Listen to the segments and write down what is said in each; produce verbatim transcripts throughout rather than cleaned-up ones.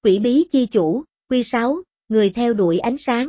Quỷ bí chi chủ, Quy sáu, người theo đuổi ánh sáng.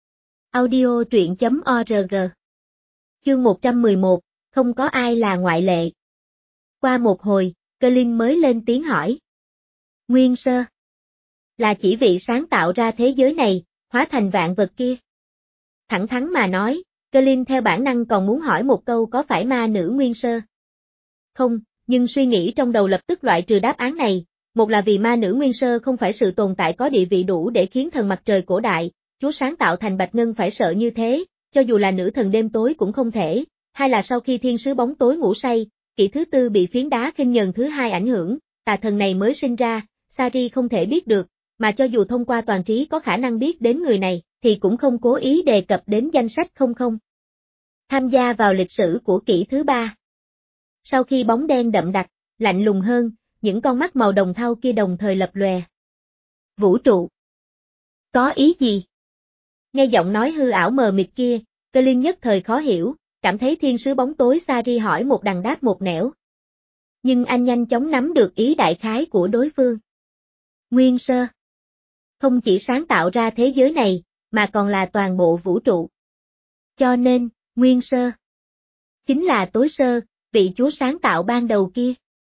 Audio truyện chấm org. Chương một trăm mười một, không có ai là ngoại lệ. Qua một hồi, Colin mới lên tiếng hỏi. Nguyên sơ. Là chỉ vị sáng tạo ra thế giới này, hóa thành vạn vật kia. Thẳng thắn mà nói, Colin theo bản năng còn muốn hỏi một câu có phải ma nữ Nguyên sơ. Không, nhưng suy nghĩ trong đầu lập tức loại trừ đáp án này. Một là vì ma nữ Nguyên sơ không phải sự tồn tại có địa vị đủ để khiến thần mặt trời cổ đại, Chúa sáng tạo thành Bạch Ngân phải sợ như thế, cho dù là nữ thần đêm tối cũng không thể. Hai là sau khi thiên sứ bóng tối ngủ say, kỷ thứ tư bị phiến đá khinh nhờn thứ hai ảnh hưởng, tà thần này mới sinh ra, Sari không thể biết được, mà cho dù thông qua toàn trí có khả năng biết đến người này, thì cũng không cố ý đề cập đến danh sách không không. Tham gia vào lịch sử của kỷ thứ ba. Sau khi bóng đen đậm đặc, lạnh lùng hơn, những con mắt màu đồng thau kia đồng thời lập lòe. Vũ trụ. Có ý gì? Nghe giọng nói hư ảo mờ mịt kia, Colin nhất thời khó hiểu, cảm thấy thiên sứ bóng tối Sari hỏi một đằng đáp một nẻo. Nhưng anh nhanh chóng nắm được ý đại khái của đối phương. Nguyên sơ. Không chỉ sáng tạo ra thế giới này, mà còn là toàn bộ vũ trụ. Cho nên, Nguyên sơ. Chính là tối sơ, vị chúa sáng tạo ban đầu kia.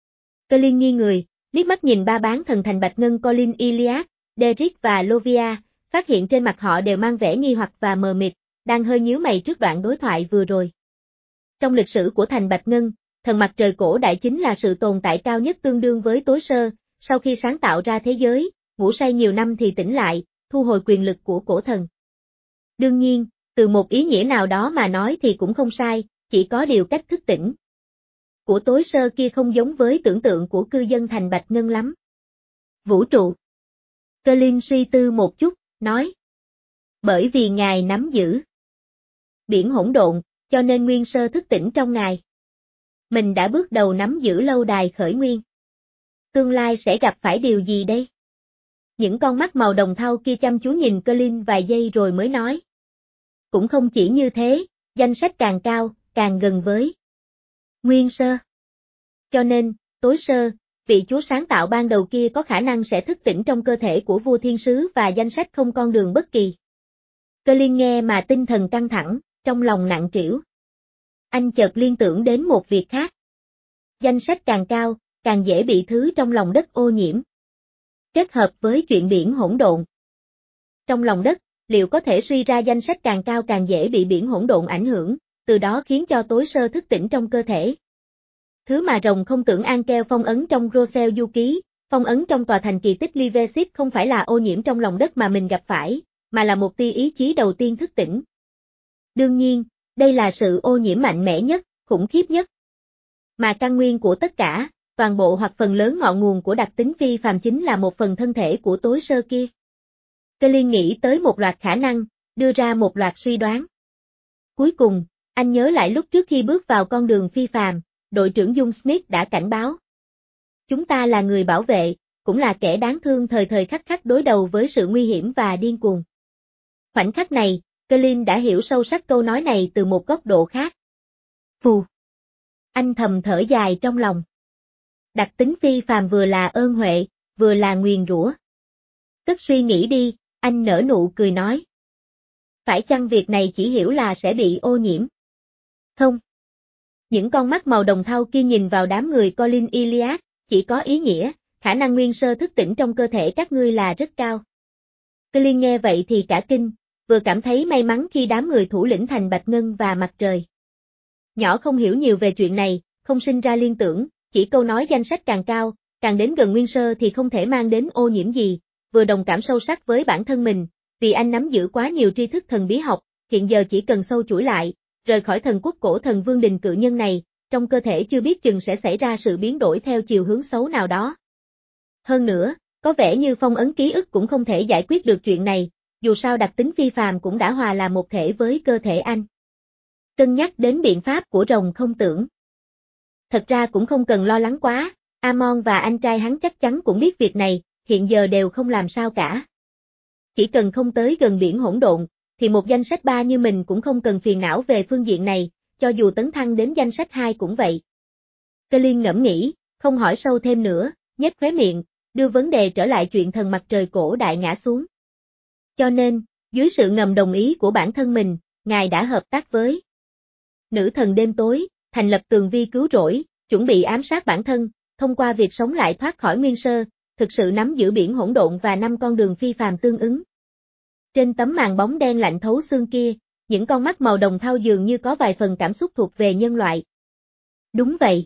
Colin nghi người, liếc mắt nhìn ba bán thần thành Bạch Ngân Colin Iliad, Derek và Lovia, phát hiện trên mặt họ đều mang vẻ nghi hoặc và mờ mịt, đang hơi nhíu mày trước đoạn đối thoại vừa rồi. Trong lịch sử của thành Bạch Ngân, thần mặt trời cổ đại chính là sự tồn tại cao nhất tương đương với tối sơ, sau khi sáng tạo ra thế giới, ngủ say nhiều năm thì tỉnh lại, thu hồi quyền lực của cổ thần. Đương nhiên, từ một ý nghĩa nào đó mà nói thì cũng không sai, chỉ có điều cách thức tỉnh của tối sơ kia không giống với tưởng tượng của cư dân thành Bạch Ngân lắm. Vũ trụ. Colin suy tư một chút, nói. Bởi vì ngài nắm giữ biển hỗn độn, cho nên Nguyên sơ thức tỉnh trong ngài. Mình đã bước đầu nắm giữ lâu đài khởi nguyên. Tương lai sẽ gặp phải điều gì đây? Những con mắt màu đồng thau kia chăm chú nhìn Colin vài giây rồi mới nói. Cũng không chỉ như thế, danh sách càng cao, càng gần với Nguyên sơ. Cho nên, tối sơ, vị chúa sáng tạo ban đầu kia có khả năng sẽ thức tỉnh trong cơ thể của vua thiên sứ và danh sách không con đường bất kỳ. Colin nghe mà tinh thần căng thẳng, trong lòng nặng trĩu. Anh chợt liên tưởng đến một việc khác. Danh sách càng cao, càng dễ bị thứ trong lòng đất ô nhiễm. Kết hợp với chuyện biển hỗn độn. Trong lòng đất, liệu có thể suy ra danh sách càng cao càng dễ bị biển hỗn độn ảnh hưởng, từ đó khiến cho tối sơ thức tỉnh trong cơ thể. Thứ mà rồng không tưởng Ankel phong ấn trong Rosel du ký, phong ấn trong tòa thành kỳ tích Livesit không phải là ô nhiễm trong lòng đất mà mình gặp phải, mà là một tia ý chí đầu tiên thức tỉnh. Đương nhiên, đây là sự ô nhiễm mạnh mẽ nhất, khủng khiếp nhất. Mà căn nguyên của tất cả, toàn bộ hoặc phần lớn ngọn nguồn của đặc tính phi phàm chính là một phần thân thể của tối sơ kia. Colin nghĩ tới một loạt khả năng, đưa ra một loạt suy đoán. Cuối cùng, anh nhớ lại lúc trước khi bước vào con đường phi phàm, đội trưởng Dung Smith đã cảnh báo. Chúng ta là người bảo vệ, cũng là kẻ đáng thương thời thời khắc khắc đối đầu với sự nguy hiểm và điên cuồng. Khoảnh khắc này, Colin đã hiểu sâu sắc câu nói này từ một góc độ khác. Phù. Anh thầm thở dài trong lòng. Đặc tính phi phàm vừa là ơn huệ, vừa là nguyền rủa. Cất suy nghĩ đi, anh nở nụ cười nói. Phải chăng việc này chỉ hiểu là sẽ bị ô nhiễm? Không. Những con mắt màu đồng thau kia nhìn vào đám người Colin Iliad, chỉ có ý nghĩa, khả năng nguyên sơ thức tỉnh trong cơ thể các ngươi là rất cao. Colin nghe vậy thì cả kinh, vừa cảm thấy may mắn khi đám người thủ lĩnh thành Bạch Ngân và Mặt Trời. Nhỏ không hiểu nhiều về chuyện này, không sinh ra liên tưởng, chỉ câu nói danh sách càng cao, càng đến gần nguyên sơ thì không thể mang đến ô nhiễm gì, vừa đồng cảm sâu sắc với bản thân mình, vì anh nắm giữ quá nhiều tri thức thần bí học, hiện giờ chỉ cần sâu chuỗi lại, rời khỏi thần quốc cổ thần vương đình cự nhân này, trong cơ thể chưa biết chừng sẽ xảy ra sự biến đổi theo chiều hướng xấu nào đó. Hơn nữa, có vẻ như phong ấn ký ức cũng không thể giải quyết được chuyện này, dù sao đặc tính phi phàm cũng đã hòa là một thể với cơ thể anh. Cân nhắc đến biện pháp của rồng không tưởng. Thật ra cũng không cần lo lắng quá, Amon và anh trai hắn chắc chắn cũng biết việc này, hiện giờ đều không làm sao cả. Chỉ cần không tới gần biển hỗn độn, thì một danh sách ba như mình cũng không cần phiền não về phương diện này, cho dù tấn thăng đến danh sách hai cũng vậy. Colin ngẫm nghĩ, không hỏi sâu thêm nữa, nhếch khóe miệng, đưa vấn đề trở lại chuyện thần mặt trời cổ đại ngã xuống. Cho nên, dưới sự ngầm đồng ý của bản thân mình, ngài đã hợp tác với nữ thần đêm tối, thành lập tường vi cứu rỗi, chuẩn bị ám sát bản thân, thông qua việc sống lại thoát khỏi nguyên sơ, thực sự nắm giữ biển hỗn độn và năm con đường phi phàm tương ứng. Trên tấm màn bóng đen lạnh thấu xương kia, những con mắt màu đồng thau dường như có vài phần cảm xúc thuộc về nhân loại. Đúng vậy.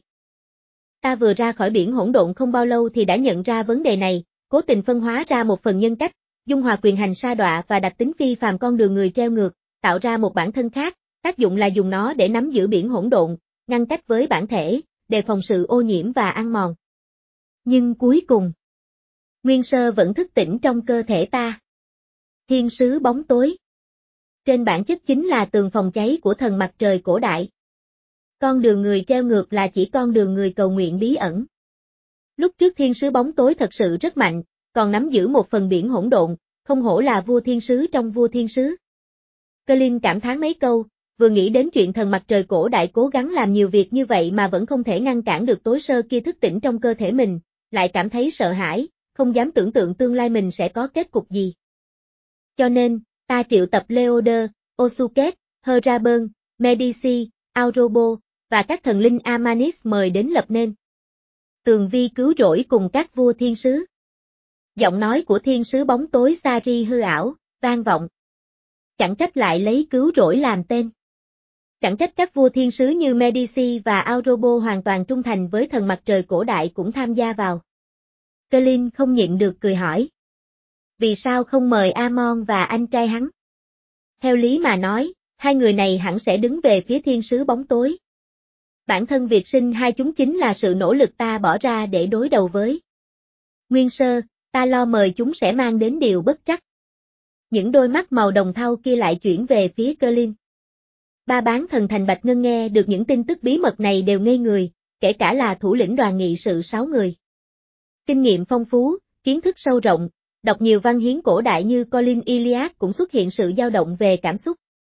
Ta vừa ra khỏi biển hỗn độn không bao lâu thì đã nhận ra vấn đề này, cố tình phân hóa ra một phần nhân cách, dung hòa quyền hành sa đọa và đặc tính phi phàm con đường người treo ngược, tạo ra một bản thân khác, tác dụng là dùng nó để nắm giữ biển hỗn độn, ngăn cách với bản thể, đề phòng sự ô nhiễm và ăn mòn. Nhưng cuối cùng, nguyên sơ vẫn thức tỉnh trong cơ thể ta. Thiên sứ bóng tối. Trên bản chất chính là tường phòng cháy của thần mặt trời cổ đại. Con đường người treo ngược là chỉ con đường người cầu nguyện bí ẩn. Lúc trước thiên sứ bóng tối thật sự rất mạnh, còn nắm giữ một phần biển hỗn độn, không hổ là vua thiên sứ trong vua thiên sứ. Colin cảm thán mấy câu, vừa nghĩ đến chuyện thần mặt trời cổ đại cố gắng làm nhiều việc như vậy mà vẫn không thể ngăn cản được tối sơ kia thức tỉnh trong cơ thể mình, lại cảm thấy sợ hãi, không dám tưởng tượng tương lai mình sẽ có kết cục gì. Cho nên, ta triệu tập Leoder, Osuket, Heraben, Medici, Aurobo, và các thần linh Amanis mời đến lập nên tường vi cứu rỗi cùng các vua thiên sứ. Giọng nói của thiên sứ bóng tối Sari hư ảo, vang vọng. Chẳng trách lại lấy cứu rỗi làm tên. Chẳng trách các vua thiên sứ như Medici và Aurobo hoàn toàn trung thành với thần mặt trời cổ đại cũng tham gia vào. Colin không nhịn được cười hỏi. Vì sao không mời Amon và anh trai hắn? Theo lý mà nói, hai người này hẳn sẽ đứng về phía thiên sứ bóng tối. Bản thân việc sinh hai chúng chính là sự nỗ lực ta bỏ ra để đối đầu với nguyên sơ, ta lo mời chúng sẽ mang đến điều bất trắc. Những đôi mắt màu đồng thau kia lại chuyển về phía Colin. Ba bán thần thành Bạch Ngân nghe được những tin tức bí mật này đều ngây người, kể cả là thủ lĩnh đoàn nghị sự sáu người. Kinh nghiệm phong phú, kiến thức sâu rộng, đọc nhiều văn hiến cổ đại như Colin Iliad cũng xuất hiện sự dao động về cảm xúc.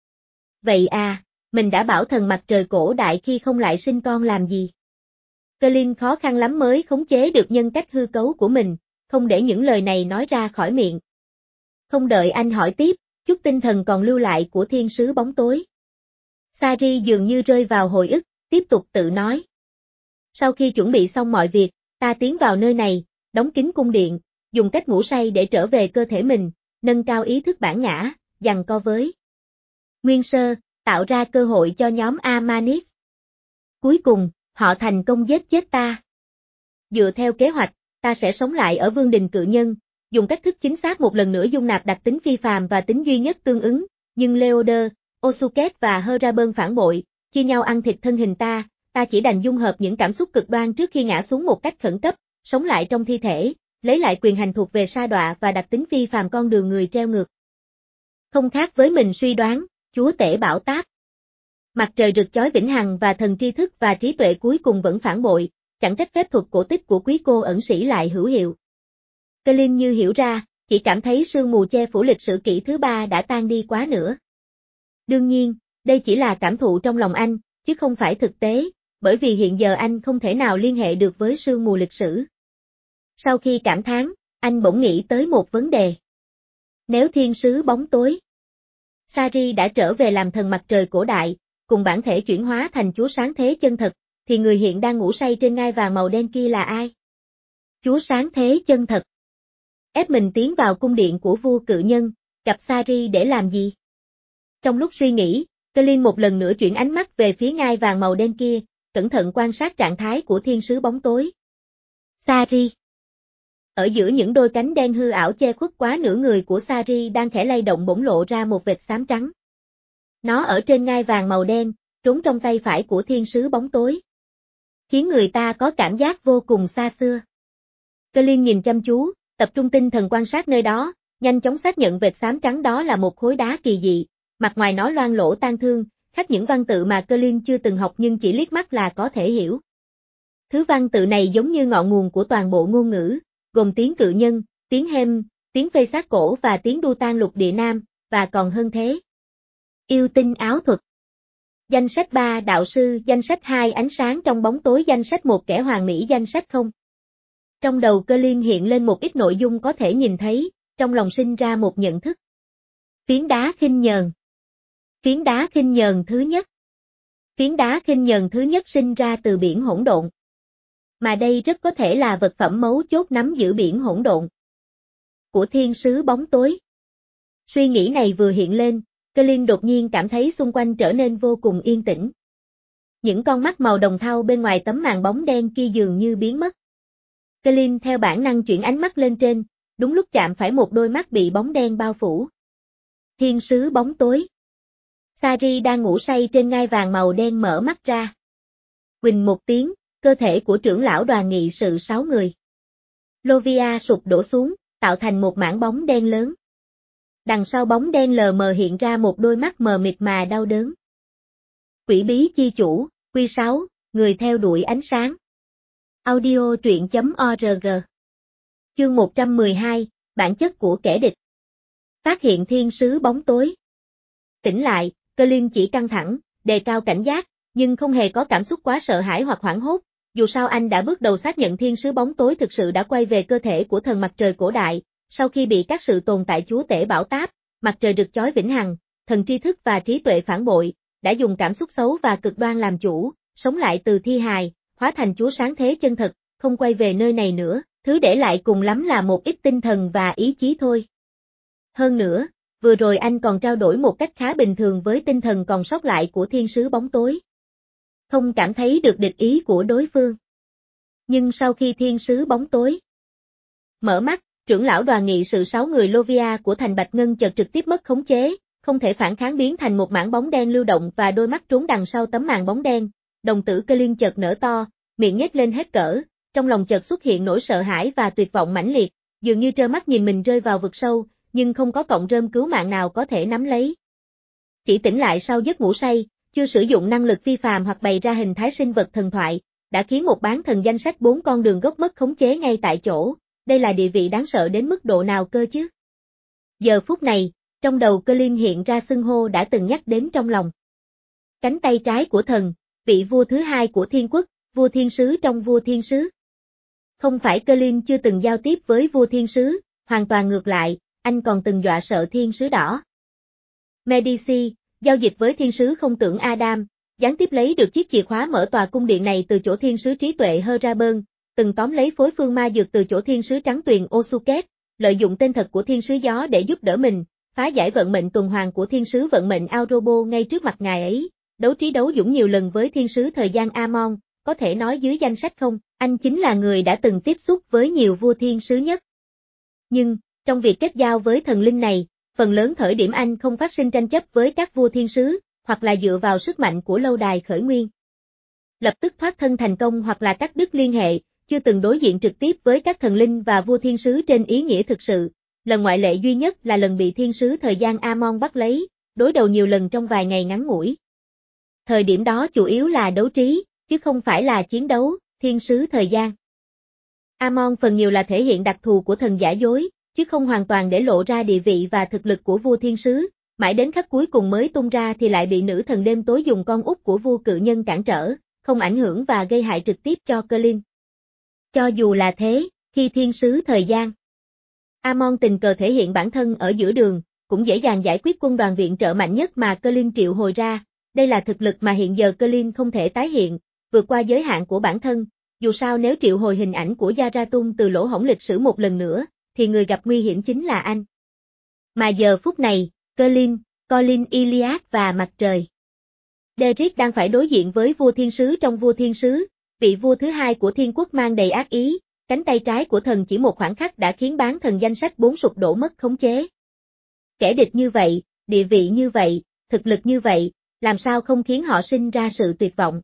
Vậy à, mình đã bảo thần mặt trời cổ đại khi không lại sinh con làm gì? Colin khó khăn lắm mới khống chế được nhân cách hư cấu của mình, không để những lời này nói ra khỏi miệng. Không đợi anh hỏi tiếp, chút tinh thần còn lưu lại của thiên sứ bóng tối. Sari dường như rơi vào hồi ức, tiếp tục tự nói. Sau khi chuẩn bị xong mọi việc, ta tiến vào nơi này, đóng kín cung điện, dùng cách ngủ say để trở về cơ thể mình, nâng cao ý thức bản ngã, giằng co với nguyên sơ, tạo ra cơ hội cho nhóm Amanis. Cuối cùng, họ thành công giết chết ta. Dựa theo kế hoạch, ta sẽ sống lại ở vương đình cự nhân, dùng cách thức chính xác một lần nữa dung nạp đặc tính phi phàm và tính duy nhất tương ứng, nhưng Leoder, Osuket và Heraben phản bội, chia nhau ăn thịt thân hình ta, ta chỉ đành dung hợp những cảm xúc cực đoan trước khi ngã xuống một cách khẩn cấp, sống lại trong thi thể, lấy lại quyền hành thuộc về sa đọa và đặc tính phi phàm con đường người treo ngược. Không khác với mình suy đoán, chúa tể bảo táp. Mặt trời rực chói vĩnh hằng và thần tri thức và trí tuệ cuối cùng vẫn phản bội, chẳng trách phép thuật cổ tích của quý cô ẩn sĩ lại hữu hiệu. Colin như hiểu ra, chỉ cảm thấy sương mù che phủ lịch sử kỷ thứ ba đã tan đi quá nữa. Đương nhiên, đây chỉ là cảm thụ trong lòng anh, chứ không phải thực tế, bởi vì hiện giờ anh không thể nào liên hệ được với sương mù lịch sử. Sau khi cảm thán, anh bỗng nghĩ tới một vấn đề. Nếu thiên sứ bóng tối, Sari đã trở về làm thần mặt trời cổ đại, cùng bản thể chuyển hóa thành chúa sáng thế chân thật, thì người hiện đang ngủ say trên ngai vàng màu đen kia là ai? Chúa sáng thế chân thật. Ép mình tiến vào cung điện của vua cự nhân, gặp Sari để làm gì? Trong lúc suy nghĩ, Colin một lần nữa chuyển ánh mắt về phía ngai vàng màu đen kia, cẩn thận quan sát trạng thái của thiên sứ bóng tối. Sari. Ở giữa những đôi cánh đen hư ảo che khuất quá nửa người của Sari đang khẽ lay động bỗng lộ ra một vệt xám trắng. Nó ở trên ngai vàng màu đen, trốn trong tay phải của thiên sứ bóng tối. Khiến người ta có cảm giác vô cùng xa xưa. Colin nhìn chăm chú, tập trung tinh thần quan sát nơi đó, nhanh chóng xác nhận vệt xám trắng đó là một khối đá kỳ dị, mặt ngoài nó loang lỗ tang thương, khắc những văn tự mà Colin chưa từng học nhưng chỉ liếc mắt là có thể hiểu. Thứ văn tự này giống như ngọn nguồn của toàn bộ ngôn ngữ, gồm tiếng cự nhân, tiếng Hem, tiếng phê sát cổ và tiếng đu tan lục địa nam, và còn hơn thế. Yêu tinh áo thuật. Danh sách ba đạo sư, danh sách hai ánh sáng trong bóng tối, danh sách một kẻ hoàn mỹ, danh sách không. Trong đầu Colin hiện lên một ít nội dung có thể nhìn thấy, trong lòng sinh ra một nhận thức. Phiến đá khinh nhờn. Phiến đá khinh nhờn thứ nhất. Phiến đá khinh nhờn thứ nhất sinh ra từ biển hỗn độn. Mà đây rất có thể là vật phẩm mấu chốt nắm giữ biển hỗn độn của thiên sứ bóng tối. Suy nghĩ này vừa hiện lên, Colin đột nhiên cảm thấy xung quanh trở nên vô cùng yên tĩnh. Những con mắt màu đồng thau bên ngoài tấm màn bóng đen kia dường như biến mất. Colin theo bản năng chuyển ánh mắt lên trên, đúng lúc chạm phải một đôi mắt bị bóng đen bao phủ. Thiên sứ bóng tối. Sari đang ngủ say trên ngai vàng màu đen mở mắt ra. Huỳnh một tiếng, cơ thể của trưởng lão đoàn nghị sự sáu người. Lovia sụp đổ xuống, tạo thành một mảng bóng đen lớn. Đằng sau bóng đen lờ mờ hiện ra một đôi mắt mờ mịt mà đau đớn. Quỷ bí chi chủ, Quy sáu, người theo đuổi ánh sáng. Audio truyện chấm org. Chương một trăm mười hai, bản chất của kẻ địch. Phát hiện thiên sứ bóng tối. Tỉnh lại, Colin chỉ căng thẳng, đề cao cảnh giác, nhưng không hề có cảm xúc quá sợ hãi hoặc hoảng hốt. Dù sao anh đã bước đầu xác nhận thiên sứ bóng tối thực sự đã quay về cơ thể của thần mặt trời cổ đại, sau khi bị các sự tồn tại chúa tể bảo táp, mặt trời rực chói vĩnh hằng, thần tri thức và trí tuệ phản bội, đã dùng cảm xúc xấu và cực đoan làm chủ, sống lại từ thi hài, hóa thành chúa sáng thế chân thật, không quay về nơi này nữa, thứ để lại cùng lắm là một ít tinh thần và ý chí thôi. Hơn nữa, vừa rồi anh còn trao đổi một cách khá bình thường với tinh thần còn sót lại của thiên sứ bóng tối. Không cảm thấy được địch ý của đối phương. Nhưng sau khi thiên sứ bóng tối mở mắt, trưởng lão đoàn nghị sự sáu người Lovia của thành Bạch Ngân chợt trực tiếp mất khống chế, không thể phản kháng biến thành một mảng bóng đen lưu động và đôi mắt trốn đằng sau tấm màn bóng đen. Đồng tử Colin chợt nở to, miệng nhếch lên hết cỡ, trong lòng chợt xuất hiện nỗi sợ hãi và tuyệt vọng mãnh liệt, dường như trơ mắt nhìn mình rơi vào vực sâu, nhưng không có cọng rơm cứu mạng nào có thể nắm lấy. Chỉ tỉnh lại sau giấc ngủ say, chưa sử dụng năng lực phi phàm hoặc bày ra hình thái sinh vật thần thoại, đã khiến một bán thần danh sách bốn con đường gốc mất khống chế ngay tại chỗ, đây là địa vị đáng sợ đến mức độ nào cơ chứ? Giờ phút này, trong đầu Colin hiện ra xưng hô đã từng nhắc đến trong lòng. Cánh tay trái của thần, vị vua thứ hai của thiên quốc, vua thiên sứ trong vua thiên sứ. Không phải Colin chưa từng giao tiếp với vua thiên sứ, hoàn toàn ngược lại, anh còn từng dọa sợ thiên sứ đỏ. Medici, giao dịch với thiên sứ không tưởng Adam, gián tiếp lấy được chiếc chìa khóa mở tòa cung điện này từ chỗ thiên sứ trí tuệ Heraben, từng tóm lấy phối phương ma dược từ chỗ thiên sứ trắng tuyền Osuket, lợi dụng tên thật của thiên sứ gió để giúp đỡ mình, phá giải vận mệnh tuần hoàn của thiên sứ vận mệnh Aorobo ngay trước mặt ngài ấy, đấu trí đấu dũng nhiều lần với thiên sứ thời gian Amon, có thể nói dưới danh sách không, anh chính là người đã từng tiếp xúc với nhiều vua thiên sứ nhất. Nhưng, trong việc kết giao với thần linh này, phần lớn thời điểm anh không phát sinh tranh chấp với các vua thiên sứ, hoặc là dựa vào sức mạnh của lâu đài khởi nguyên. Lập tức thoát thân thành công hoặc là cắt đứt liên hệ, chưa từng đối diện trực tiếp với các thần linh và vua thiên sứ trên ý nghĩa thực sự. Lần ngoại lệ duy nhất là lần bị thiên sứ thời gian Amon bắt lấy, đối đầu nhiều lần trong vài ngày ngắn ngủi. Thời điểm đó chủ yếu là đấu trí, chứ không phải là chiến đấu, thiên sứ thời gian. Amon phần nhiều là thể hiện đặc thù của thần giả dối, chứ không hoàn toàn để lộ ra địa vị và thực lực của vua thiên sứ, mãi đến khắc cuối cùng mới tung ra thì lại bị nữ thần đêm tối dùng con út của vua cự nhân cản trở, không ảnh hưởng và gây hại trực tiếp cho Colin. Cho dù là thế, khi thiên sứ thời gian, Amon tình cờ thể hiện bản thân ở giữa đường, cũng dễ dàng giải quyết quân đoàn viện trợ mạnh nhất mà Colin triệu hồi ra, đây là thực lực mà hiện giờ Colin không thể tái hiện, vượt qua giới hạn của bản thân, dù sao nếu triệu hồi hình ảnh của Zarathun từ lỗ hổng lịch sử một lần nữa, thì người gặp nguy hiểm chính là anh. Mà giờ phút này, Colin, Colin Iliad và mặt trời. Derek đang phải đối diện với vua thiên sứ trong vua thiên sứ, vị vua thứ hai của thiên quốc mang đầy ác ý, cánh tay trái của thần chỉ một khoảng khắc đã khiến bán thần danh sách bốn sụp đổ mất khống chế. Kẻ địch như vậy, địa vị như vậy, thực lực như vậy, làm sao không khiến họ sinh ra sự tuyệt vọng.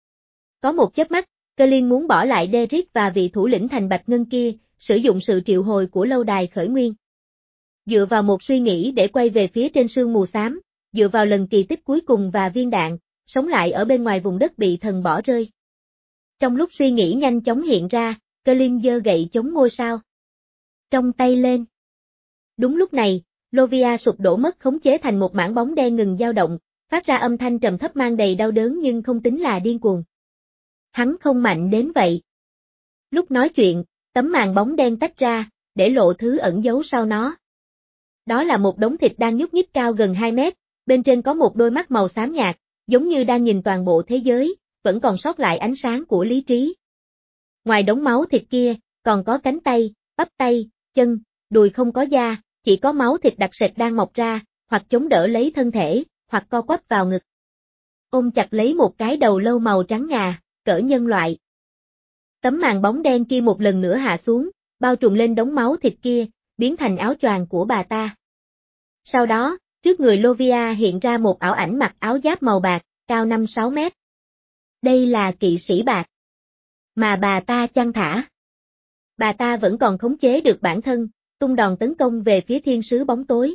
Có một chớp mắt, Colin muốn bỏ lại Derek và vị thủ lĩnh thành Bạch Ngân kia, sử dụng sự triệu hồi của lâu đài khởi nguyên. Dựa vào một suy nghĩ để quay về phía trên sương mù xám, dựa vào lần kỳ tích cuối cùng và viên đạn, sống lại ở bên ngoài vùng đất bị thần bỏ rơi. Trong lúc suy nghĩ nhanh chóng hiện ra, Colin giơ gậy chống ngôi sao trong tay lên. Đúng lúc này, Lovia sụp đổ mất khống chế thành một mảng bóng đen ngừng dao động, phát ra âm thanh trầm thấp mang đầy đau đớn nhưng không tính là điên cuồng. Hắn không mạnh đến vậy. Lúc nói chuyện, Tấm màn bóng đen tách ra, để lộ thứ ẩn giấu sau nó. Đó là một đống thịt đang nhúc nhích cao gần hai mét, bên trên có một đôi mắt màu xám nhạt, giống như đang nhìn toàn bộ thế giới, vẫn còn sót lại ánh sáng của lý trí. Ngoài đống máu thịt kia, còn có cánh tay, bắp tay, chân, đùi không có da, chỉ có máu thịt đặc sệt đang mọc ra, hoặc chống đỡ lấy thân thể, hoặc co quắp vào ngực. Ôm chặt lấy một cái đầu lâu màu trắng ngà, cỡ nhân loại. Tấm màn bóng đen kia một lần nữa hạ xuống, bao trùm lên đống máu thịt kia, biến thành áo choàng của bà ta. Sau đó, trước người Lovia hiện ra một ảo ảnh mặc áo giáp màu bạc, cao năm sáu mét. Đây là kỵ sĩ bạc mà bà ta chăn thả. Bà ta vẫn còn khống chế được bản thân, tung đòn tấn công về phía thiên sứ bóng tối.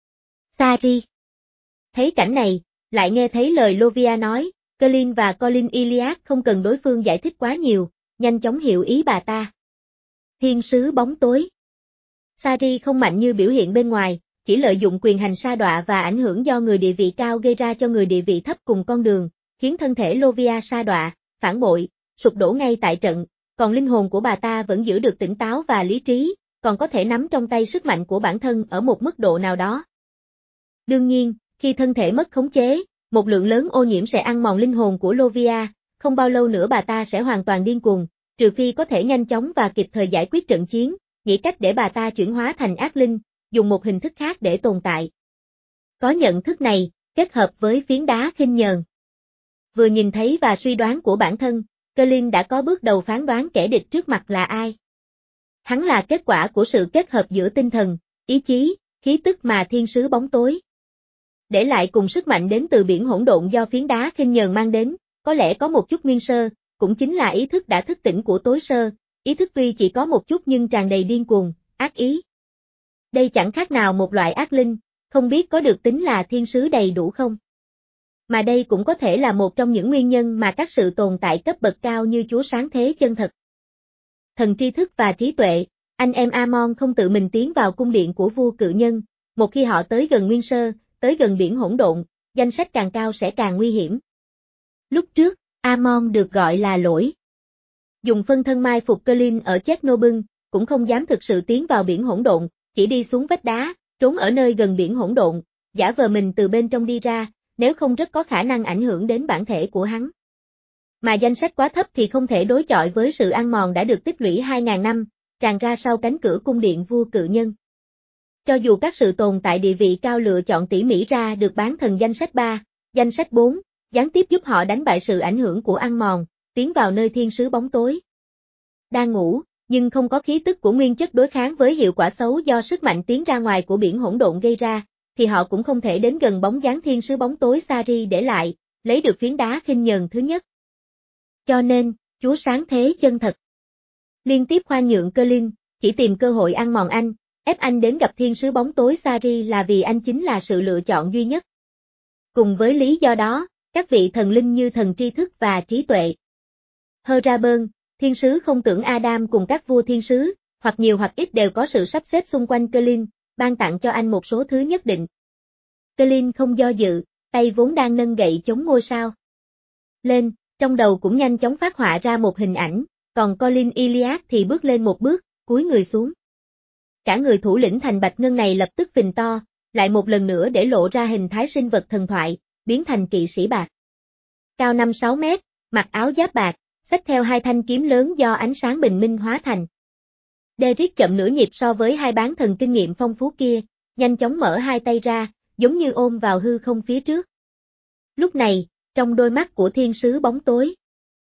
Sari. Thấy cảnh này, lại nghe thấy lời Lovia nói, Colin và Colin Iliad không cần đối phương giải thích quá nhiều, nhanh chóng hiểu ý bà ta. Thiên sứ bóng tối. Sari không mạnh như biểu hiện bên ngoài, chỉ lợi dụng quyền hành sa đọa và ảnh hưởng do người địa vị cao gây ra cho người địa vị thấp cùng con đường, khiến thân thể Lovia sa đọa, phản bội, sụp đổ ngay tại trận, còn linh hồn của bà ta vẫn giữ được tỉnh táo và lý trí, còn có thể nắm trong tay sức mạnh của bản thân ở một mức độ nào đó. Đương nhiên, khi thân thể mất khống chế, một lượng lớn ô nhiễm sẽ ăn mòn linh hồn của Lovia, không bao lâu nữa bà ta sẽ hoàn toàn điên cuồng, trừ phi có thể nhanh chóng và kịp thời giải quyết trận chiến, nghĩ cách để bà ta chuyển hóa thành ác linh, dùng một hình thức khác để tồn tại. Có nhận thức này, kết hợp với phiến đá khinh nhờn. Vừa nhìn thấy và suy đoán của bản thân, Colin đã có bước đầu phán đoán kẻ địch trước mặt là ai. Hắn là kết quả của sự kết hợp giữa tinh thần, ý chí, khí tức mà thiên sứ bóng tối để lại cùng sức mạnh đến từ biển hỗn độn do phiến đá khinh nhờn mang đến, có lẽ có một chút nguyên sơ, cũng chính là ý thức đã thức tỉnh của tối sơ, ý thức tuy chỉ có một chút nhưng tràn đầy điên cuồng, ác ý. Đây chẳng khác nào một loại ác linh, không biết có được tính là thiên sứ đầy đủ không? Mà đây cũng có thể là một trong những nguyên nhân mà các sự tồn tại cấp bậc cao như Chúa Sáng Thế chân thật. Thần tri thức và trí tuệ, anh em Amon không tự mình tiến vào cung điện của vua cự nhân, một khi họ tới gần nguyên sơ, tới gần biển hỗn độn, danh sách càng cao sẽ càng nguy hiểm. Lúc trước, Amon được gọi là lỗi. Dùng phân thân mai phục Colin ở Chernobyl, cũng không dám thực sự tiến vào biển hỗn độn, chỉ đi xuống vách đá, trốn ở nơi gần biển hỗn độn, giả vờ mình từ bên trong đi ra, nếu không rất có khả năng ảnh hưởng đến bản thể của hắn. Mà danh sách quá thấp thì không thể đối chọi với sự ăn mòn đã được tích lũy hai ngàn năm, tràn ra sau cánh cửa cung điện vua cự nhân. Cho dù các sự tồn tại địa vị cao lựa chọn tỉ mỉ ra được bán thần danh sách ba, danh sách bốn, gián tiếp giúp họ đánh bại sự ảnh hưởng của ăn mòn, tiến vào nơi thiên sứ bóng tối. Đang ngủ, nhưng không có khí tức của nguyên chất đối kháng với hiệu quả xấu do sức mạnh tiến ra ngoài của biển hỗn độn gây ra, thì họ cũng không thể đến gần bóng dáng thiên sứ bóng tối Sari để lại, lấy được phiến đá khinh nhờn thứ nhất. Cho nên, Chúa Sáng Thế chân thật liên tiếp khoan nhượng Colin, chỉ tìm cơ hội ăn mòn anh, ép anh đến gặp thiên sứ bóng tối Sari là vì anh chính là sự lựa chọn duy nhất. Cùng với lý do đó, các vị thần linh như thần tri thức và trí tuệ, Heraben, thiên sứ không tưởng Adam cùng các vua thiên sứ, hoặc nhiều hoặc ít đều có sự sắp xếp xung quanh Colin, ban tặng cho anh một số thứ nhất định. Colin không do dự, tay vốn đang nâng gậy chống ngôi sao lên, trong đầu cũng nhanh chóng phát họa ra một hình ảnh, còn Colin Iliad thì bước lên một bước, cúi người xuống. Cả người thủ lĩnh thành bạch ngân này lập tức phình to, lại một lần nữa để lộ ra hình thái sinh vật thần thoại, biến thành kỵ sĩ bạc. Cao năm sáu mét, mặc áo giáp bạc, xách theo hai thanh kiếm lớn do ánh sáng bình minh hóa thành. Derek chậm nửa nhịp so với hai bán thần kinh nghiệm phong phú kia, nhanh chóng mở hai tay ra, giống như ôm vào hư không phía trước. Lúc này, trong đôi mắt của thiên sứ bóng tối,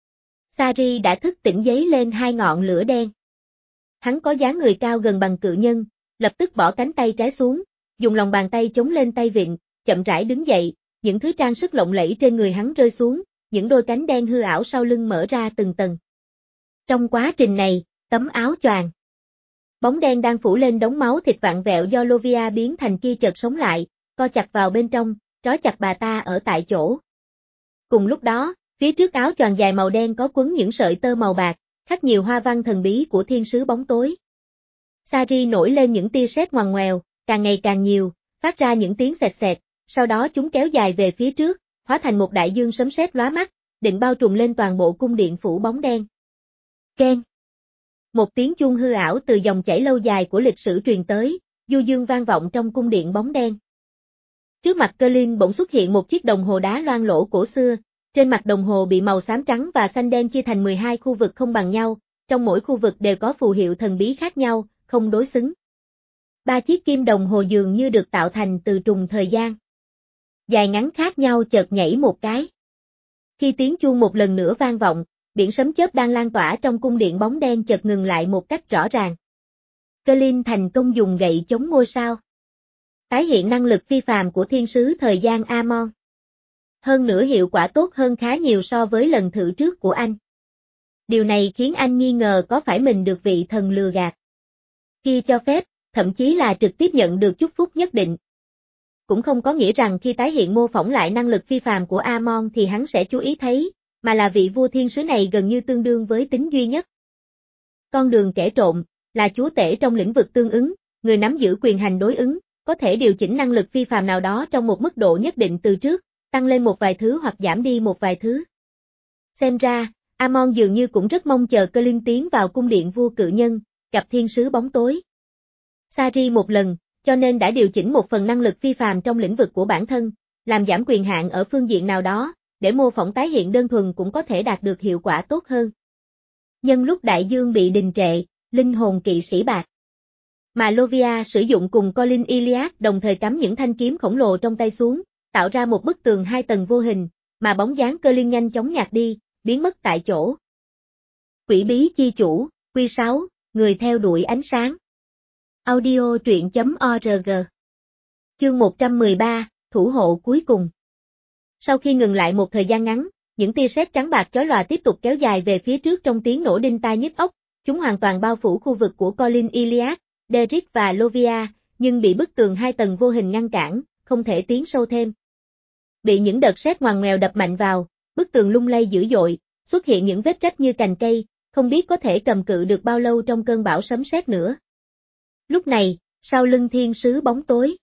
Sari đã thức tỉnh giấy lên hai ngọn lửa đen. Hắn có dáng người cao gần bằng cự nhân, lập tức bỏ cánh tay trái xuống, dùng lòng bàn tay chống lên tay vịn, chậm rãi đứng dậy, những thứ trang sức lộng lẫy trên người hắn rơi xuống, những đôi cánh đen hư ảo sau lưng mở ra từng tầng. Trong quá trình này, tấm áo choàng bóng đen đang phủ lên đống máu thịt vặn vẹo do Lovia biến thành kia chợt sống lại, co chặt vào bên trong, trói chặt bà ta ở tại chỗ. Cùng lúc đó, phía trước áo choàng dài màu đen có quấn những sợi tơ màu bạc, khắc nhiều hoa văn thần bí của thiên sứ bóng tối. Sari nổi lên những tia sét ngoằn ngoèo, càng ngày càng nhiều, phát ra những tiếng xẹt xẹt, sau đó chúng kéo dài về phía trước, hóa thành một đại dương sấm sét lóa mắt, định bao trùm lên toàn bộ cung điện phủ bóng đen. Ken. Một tiếng chuông hư ảo từ dòng chảy lâu dài của lịch sử truyền tới, du dương vang vọng trong cung điện bóng đen. Trước mặt Colin bỗng xuất hiện một chiếc đồng hồ đá loang lổ cổ xưa, trên mặt đồng hồ bị màu xám trắng và xanh đen chia thành mười hai khu vực không bằng nhau, trong mỗi khu vực đều có phù hiệu thần bí khác nhau, không đối xứng. Ba chiếc kim đồng hồ dường như được tạo thành từ trùng thời gian. Dài ngắn khác nhau chợt nhảy một cái. Khi tiếng chuông một lần nữa vang vọng, biển sấm chớp đang lan tỏa trong cung điện bóng đen chợt ngừng lại một cách rõ ràng. Colin thành công dùng gậy chống ngôi sao. Tái hiện năng lực phi phàm của thiên sứ thời gian Amon. Hơn nữa hiệu quả tốt hơn khá nhiều so với lần thử trước của anh. Điều này khiến anh nghi ngờ có phải mình được vị thần lừa gạt. Khi cho phép, thậm chí là trực tiếp nhận được chúc phúc nhất định. Cũng không có nghĩa rằng khi tái hiện mô phỏng lại năng lực phi phàm của Amon thì hắn sẽ chú ý thấy, mà là vị vua thiên sứ này gần như tương đương với tính duy nhất. Con đường kẻ trộm, là chúa tể trong lĩnh vực tương ứng, người nắm giữ quyền hành đối ứng, có thể điều chỉnh năng lực phi phàm nào đó trong một mức độ nhất định từ trước, tăng lên một vài thứ hoặc giảm đi một vài thứ. Xem ra, Amon dường như cũng rất mong chờ Colin tiến vào cung điện vua cự nhân, gặp thiên sứ bóng tối. Sari một lần, cho nên đã điều chỉnh một phần năng lực phi phàm trong lĩnh vực của bản thân, làm giảm quyền hạn ở phương diện nào đó, để mô phỏng tái hiện đơn thuần cũng có thể đạt được hiệu quả tốt hơn. Nhân lúc đại dương bị đình trệ, linh hồn kỵ sĩ bạc. Mà Lovia sử dụng cùng Colin Iliad đồng thời cắm những thanh kiếm khổng lồ trong tay xuống, tạo ra một bức tường hai tầng vô hình, mà bóng dáng Colin nhanh chóng nhạt đi, biến mất tại chỗ. Quỷ bí chi chủ, Quy sáu, người theo đuổi ánh sáng. Audio truyện chấm org. Chương một trăm mười ba, thủ hộ cuối cùng. Sau khi ngừng lại một thời gian ngắn, những tia sét trắng bạc chói lòa tiếp tục kéo dài về phía trước trong tiếng nổ đinh tai nhức óc, chúng hoàn toàn bao phủ khu vực của Colin Iliad, Derrick và Lovia, nhưng bị bức tường hai tầng vô hình ngăn cản, không thể tiến sâu thêm. Bị những đợt sét ngoằn ngoèo đập mạnh vào, bức tường lung lay dữ dội, xuất hiện những vết rách như cành cây, không biết có thể cầm cự được bao lâu trong cơn bão sấm sét nữa. Lúc này, sau lưng thiên sứ bóng tối,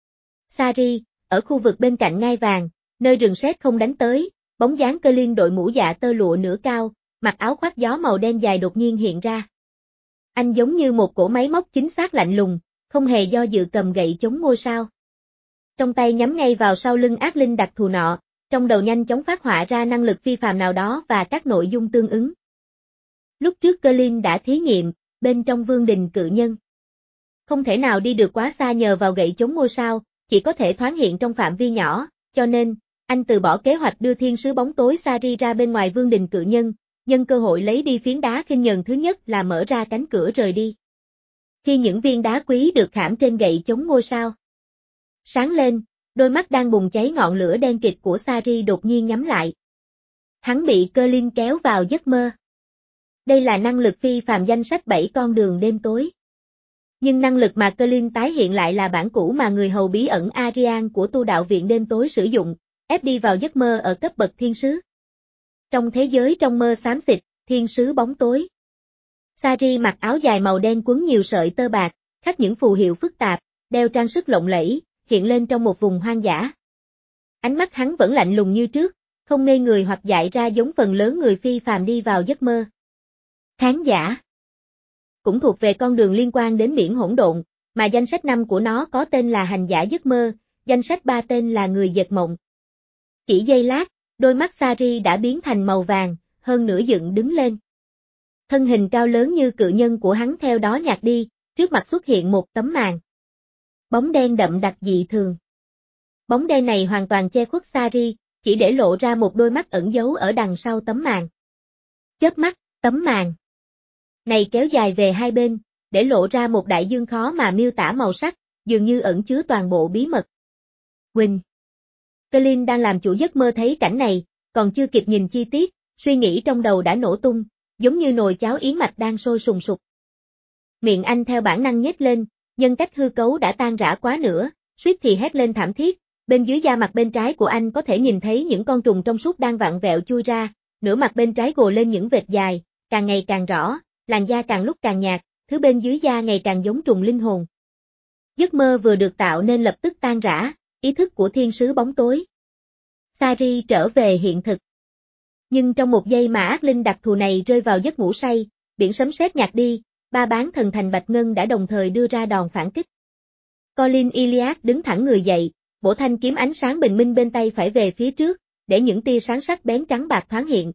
Sari, ở khu vực bên cạnh ngai vàng, nơi rừng sét không đánh tới, bóng dáng Colin đội mũ dạ tơ lụa nửa cao, mặc áo khoác gió màu đen dài đột nhiên hiện ra. Anh giống như một cỗ máy móc chính xác lạnh lùng, không hề do dự cầm gậy chống ngôi sao. Trong tay nhắm ngay vào sau lưng ác linh đặc thù nọ, trong đầu nhanh chóng phát họa ra năng lực phi phàm nào đó và các nội dung tương ứng. Lúc trước Colin đã thí nghiệm, bên trong vương đình cự nhân. Không thể nào đi được quá xa nhờ vào gậy chống ngôi sao, chỉ có thể thoáng hiện trong phạm vi nhỏ, cho nên, anh từ bỏ kế hoạch đưa thiên sứ bóng tối Sari ra bên ngoài vương đình cự nhân, nhân cơ hội lấy đi phiến đá khinh nhờn thứ nhất là mở ra cánh cửa rời đi. Khi những viên đá quý được khảm trên gậy chống ngôi sao sáng lên, đôi mắt đang bùng cháy ngọn lửa đen kịt của Sari đột nhiên nhắm lại. Hắn bị Colin kéo vào giấc mơ. Đây là năng lực phi phàm danh sách bảy con đường đêm tối. Nhưng năng lực mà Colin tái hiện lại là bản cũ mà người hầu bí ẩn Arian của tu đạo viện đêm tối sử dụng, ép đi vào giấc mơ ở cấp bậc thiên sứ. Trong thế giới trong mơ xám xịt, thiên sứ bóng tối. Sari mặc áo dài màu đen quấn nhiều sợi tơ bạc, khắc những phù hiệu phức tạp, đeo trang sức lộng lẫy, hiện lên trong một vùng hoang dã. Ánh mắt hắn vẫn lạnh lùng như trước, không ngây người hoặc dại ra giống phần lớn người phi phàm đi vào giấc mơ. Khán giả cũng thuộc về con đường liên quan đến biển hỗn độn, mà danh sách năm của nó có tên là hành giả giấc mơ, danh sách ba tên là người dệt mộng. Chỉ giây lát, đôi mắt Sari đã biến thành màu vàng, hơn nửa dựng đứng lên. Thân hình cao lớn như cự nhân của hắn theo đó nhạt đi, trước mặt xuất hiện một tấm màn. Bóng đen đậm đặc dị thường. Bóng đen này hoàn toàn che khuất Sari, chỉ để lộ ra một đôi mắt ẩn giấu ở đằng sau tấm màn. Chớp mắt, tấm màn này kéo dài về hai bên, để lộ ra một đại dương khó mà miêu tả màu sắc, dường như ẩn chứa toàn bộ bí mật. Quỳnh. Colin đang làm chủ giấc mơ thấy cảnh này, còn chưa kịp nhìn chi tiết, suy nghĩ trong đầu đã nổ tung, giống như nồi cháo yến mạch đang sôi sùng sục. Miệng anh theo bản năng nhếch lên, nhân cách hư cấu đã tan rã quá nữa, suýt thì hét lên thảm thiết, bên dưới da mặt bên trái của anh có thể nhìn thấy những con trùng trong suốt đang vặn vẹo chui ra, nửa mặt bên trái gồ lên những vệt dài, càng ngày càng rõ, làn da càng lúc càng nhạt, thứ bên dưới da ngày càng giống trùng linh hồn. Giấc mơ vừa được tạo nên lập tức tan rã, ý thức của thiên sứ bóng tối. Sari trở về hiện thực. Nhưng trong một giây mà ác linh đặc thù này rơi vào giấc ngủ say, biển sấm sét nhạt đi, ba bán thần thành Bạch Ngân đã đồng thời đưa ra đòn phản kích. Colin Iliad đứng thẳng người dậy, bổ thanh kiếm ánh sáng bình minh bên tay phải về phía trước, để những tia sáng sắc bén trắng bạc thoáng hiện.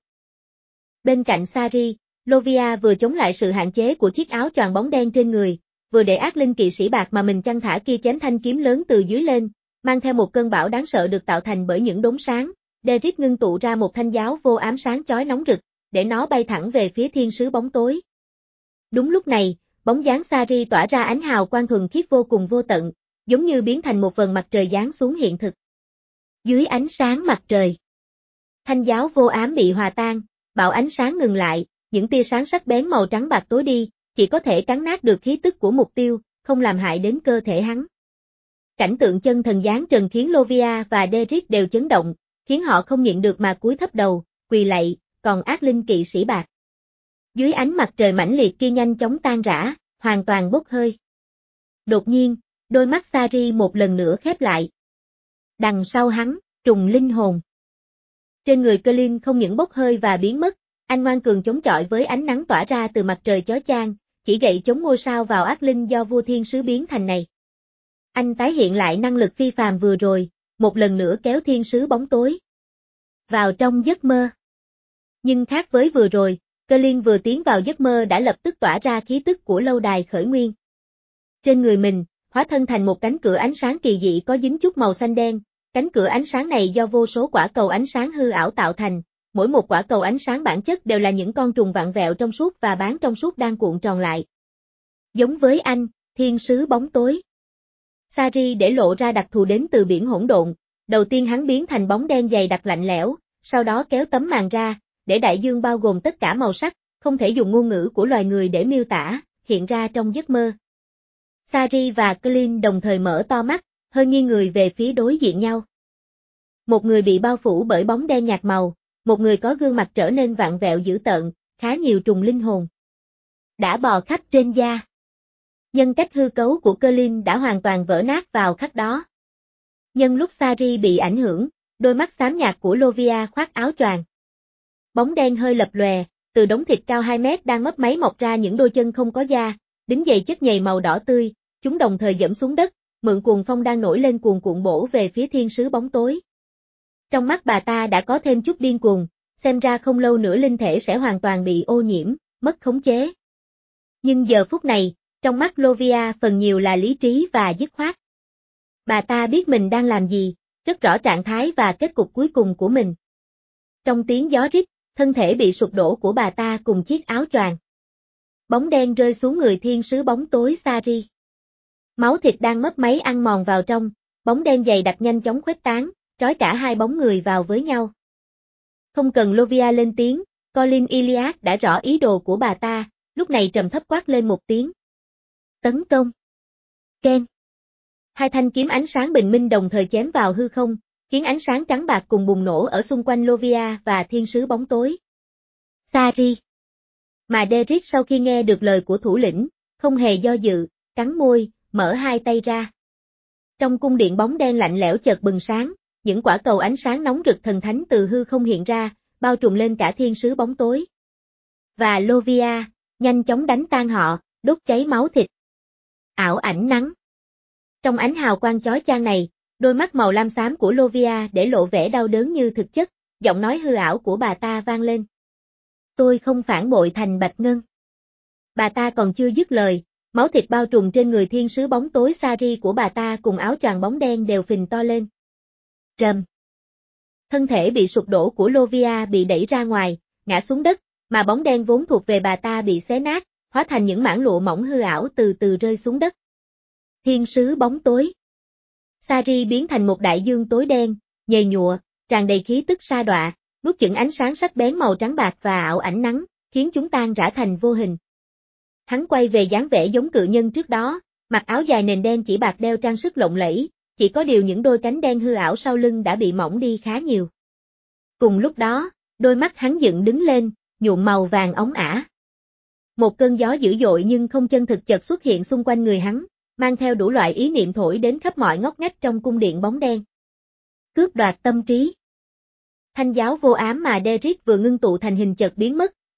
Bên cạnh Sari, Lovia vừa chống lại sự hạn chế của chiếc áo choàng bóng đen trên người, vừa để ác linh kỵ sĩ bạc mà mình chăn thả kia chém thanh kiếm lớn từ dưới lên, mang theo một cơn bão đáng sợ được tạo thành bởi những đốm sáng. Derrick ngưng tụ ra một thanh giáo vô ám sáng chói nóng rực, để nó bay thẳng về phía thiên sứ bóng tối. Đúng lúc này, bóng dáng Sari tỏa ra ánh hào quang thuần khiết vô cùng vô tận, giống như biến thành một vầng mặt trời giáng xuống hiện thực. Dưới ánh sáng mặt trời, thanh giáo vô ám bị hòa tan, bạo ánh sáng ngừng lại, những tia sáng sắc bén màu trắng bạc tối đi, chỉ có thể cắn nát được khí tức của mục tiêu, không làm hại đến cơ thể hắn. Cảnh tượng chân thần giáng trần khiến Lovia và Derrick đều chấn động, khiến họ không nhịn được mà cúi thấp đầu, quỳ lạy, còn ác linh kỵ sĩ bạc. Dưới ánh mặt trời mãnh liệt kia nhanh chóng tan rã, hoàn toàn bốc hơi. Đột nhiên, đôi mắt Sari một lần nữa khép lại. Đằng sau hắn, trùng linh hồn. Trên người Colin không những bốc hơi và biến mất, anh ngoan cường chống chọi với ánh nắng tỏa ra từ mặt trời chói chang, chỉ gậy chống ngôi sao vào ác linh do vua thiên sứ biến thành này. Anh tái hiện lại năng lực phi phàm vừa rồi, một lần nữa kéo thiên sứ bóng tối vào trong giấc mơ. Nhưng khác với vừa rồi, Colin vừa tiến vào giấc mơ đã lập tức tỏa ra khí tức của lâu đài khởi nguyên. Trên người mình, hóa thân thành một cánh cửa ánh sáng kỳ dị có dính chút màu xanh đen, cánh cửa ánh sáng này do vô số quả cầu ánh sáng hư ảo tạo thành, mỗi một quả cầu ánh sáng bản chất đều là những con trùng vặn vẹo trong suốt và bán trong suốt đang cuộn tròn lại. Giống với anh, thiên sứ bóng tối. Sari để lộ ra đặc thù đến từ biển hỗn độn, đầu tiên hắn biến thành bóng đen dày đặc lạnh lẽo, sau đó kéo tấm màn ra, để đại dương bao gồm tất cả màu sắc, không thể dùng ngôn ngữ của loài người để miêu tả, hiện ra trong giấc mơ. Sari và Colin đồng thời mở to mắt, hơi nghiêng người về phía đối diện nhau. Một người bị bao phủ bởi bóng đen nhạt màu, một người có gương mặt trở nên vặn vẹo dữ tợn, khá nhiều trùng linh hồn đã bò khắp trên da. Nhân cách hư cấu của Colin đã hoàn toàn vỡ nát vào khắc đó. Nhân lúc Sari bị ảnh hưởng, đôi mắt xám nhạt của Lovia khoác áo choàng bóng đen hơi lập lòe, từ đống thịt cao hai mét đang mấp máy mọc ra những đôi chân không có da, đính dày chất nhầy màu đỏ tươi, chúng đồng thời dẫm xuống đất, mượn cuồng phong đang nổi lên cuồn cuộn bổ về phía thiên sứ bóng tối. Trong mắt bà ta đã có thêm chút điên cuồng, xem ra không lâu nữa linh thể sẽ hoàn toàn bị ô nhiễm, mất khống chế. Nhưng giờ phút này, trong mắt Lovia phần nhiều là lý trí và dứt khoát. Bà ta biết mình đang làm gì, rất rõ trạng thái và kết cục cuối cùng của mình. Trong tiếng gió rít, thân thể bị sụp đổ của bà ta cùng chiếc áo choàng bóng đen rơi xuống người thiên sứ bóng tối Sari. Máu thịt đang mấp máy ăn mòn vào trong, bóng đen dày đặc nhanh chóng khuếch tán, trói cả hai bóng người vào với nhau. Không cần Lovia lên tiếng, Colin Iliad đã rõ ý đồ của bà ta, lúc này trầm thấp quát lên một tiếng. Tấn công. Ken. Hai thanh kiếm ánh sáng bình minh đồng thời chém vào hư không, khiến ánh sáng trắng bạc cùng bùng nổ ở xung quanh Lovia và thiên sứ bóng tối. Sari. Mà Derrick sau khi nghe được lời của thủ lĩnh, không hề do dự, cắn môi, mở hai tay ra. Trong cung điện bóng đen lạnh lẽo chợt bừng sáng, những quả cầu ánh sáng nóng rực thần thánh từ hư không hiện ra, bao trùm lên cả thiên sứ bóng tối. Và Lovia, nhanh chóng đánh tan họ, đốt cháy máu thịt. Ảo ảnh nắng. Trong ánh hào quang chói chang này, đôi mắt màu lam xám của Lovia để lộ vẻ đau đớn như thực chất, giọng nói hư ảo của bà ta vang lên. Tôi không phản bội thành Bạch Ngân. Bà ta còn chưa dứt lời, máu thịt bao trùm trên người thiên sứ bóng tối Sari của bà ta cùng áo choàng bóng đen đều phình to lên. Rầm. Thân thể bị sụp đổ của Lovia bị đẩy ra ngoài, ngã xuống đất, mà bóng đen vốn thuộc về bà ta bị xé nát, hóa thành những mảng lụa mỏng hư ảo từ từ rơi xuống đất. Thiên sứ bóng tối. Sari biến thành một đại dương tối đen, nhầy nhụa, tràn đầy khí tức sa đọa, nuốt chửng ánh sáng sắc bén màu trắng bạc và ảo ảnh nắng, khiến chúng tan rã thành vô hình. Hắn quay về dáng vẻ giống cự nhân trước đó, mặc áo dài nền đen chỉ bạc đeo trang sức lộng lẫy, chỉ có điều những đôi cánh đen hư ảo sau lưng đã bị mỏng đi khá nhiều. Cùng lúc đó, đôi mắt hắn dựng đứng lên, nhuộm màu vàng óng ả. Một cơn gió dữ dội nhưng không chân thực chợt xuất hiện xung quanh người hắn, mang theo đủ loại ý niệm thổi đến khắp mọi ngóc ngách trong cung điện bóng đen. Cướp đoạt tâm trí. Thanh giáo vô ám mà Derrick vừa ngưng tụ thành hình chợt biến mất,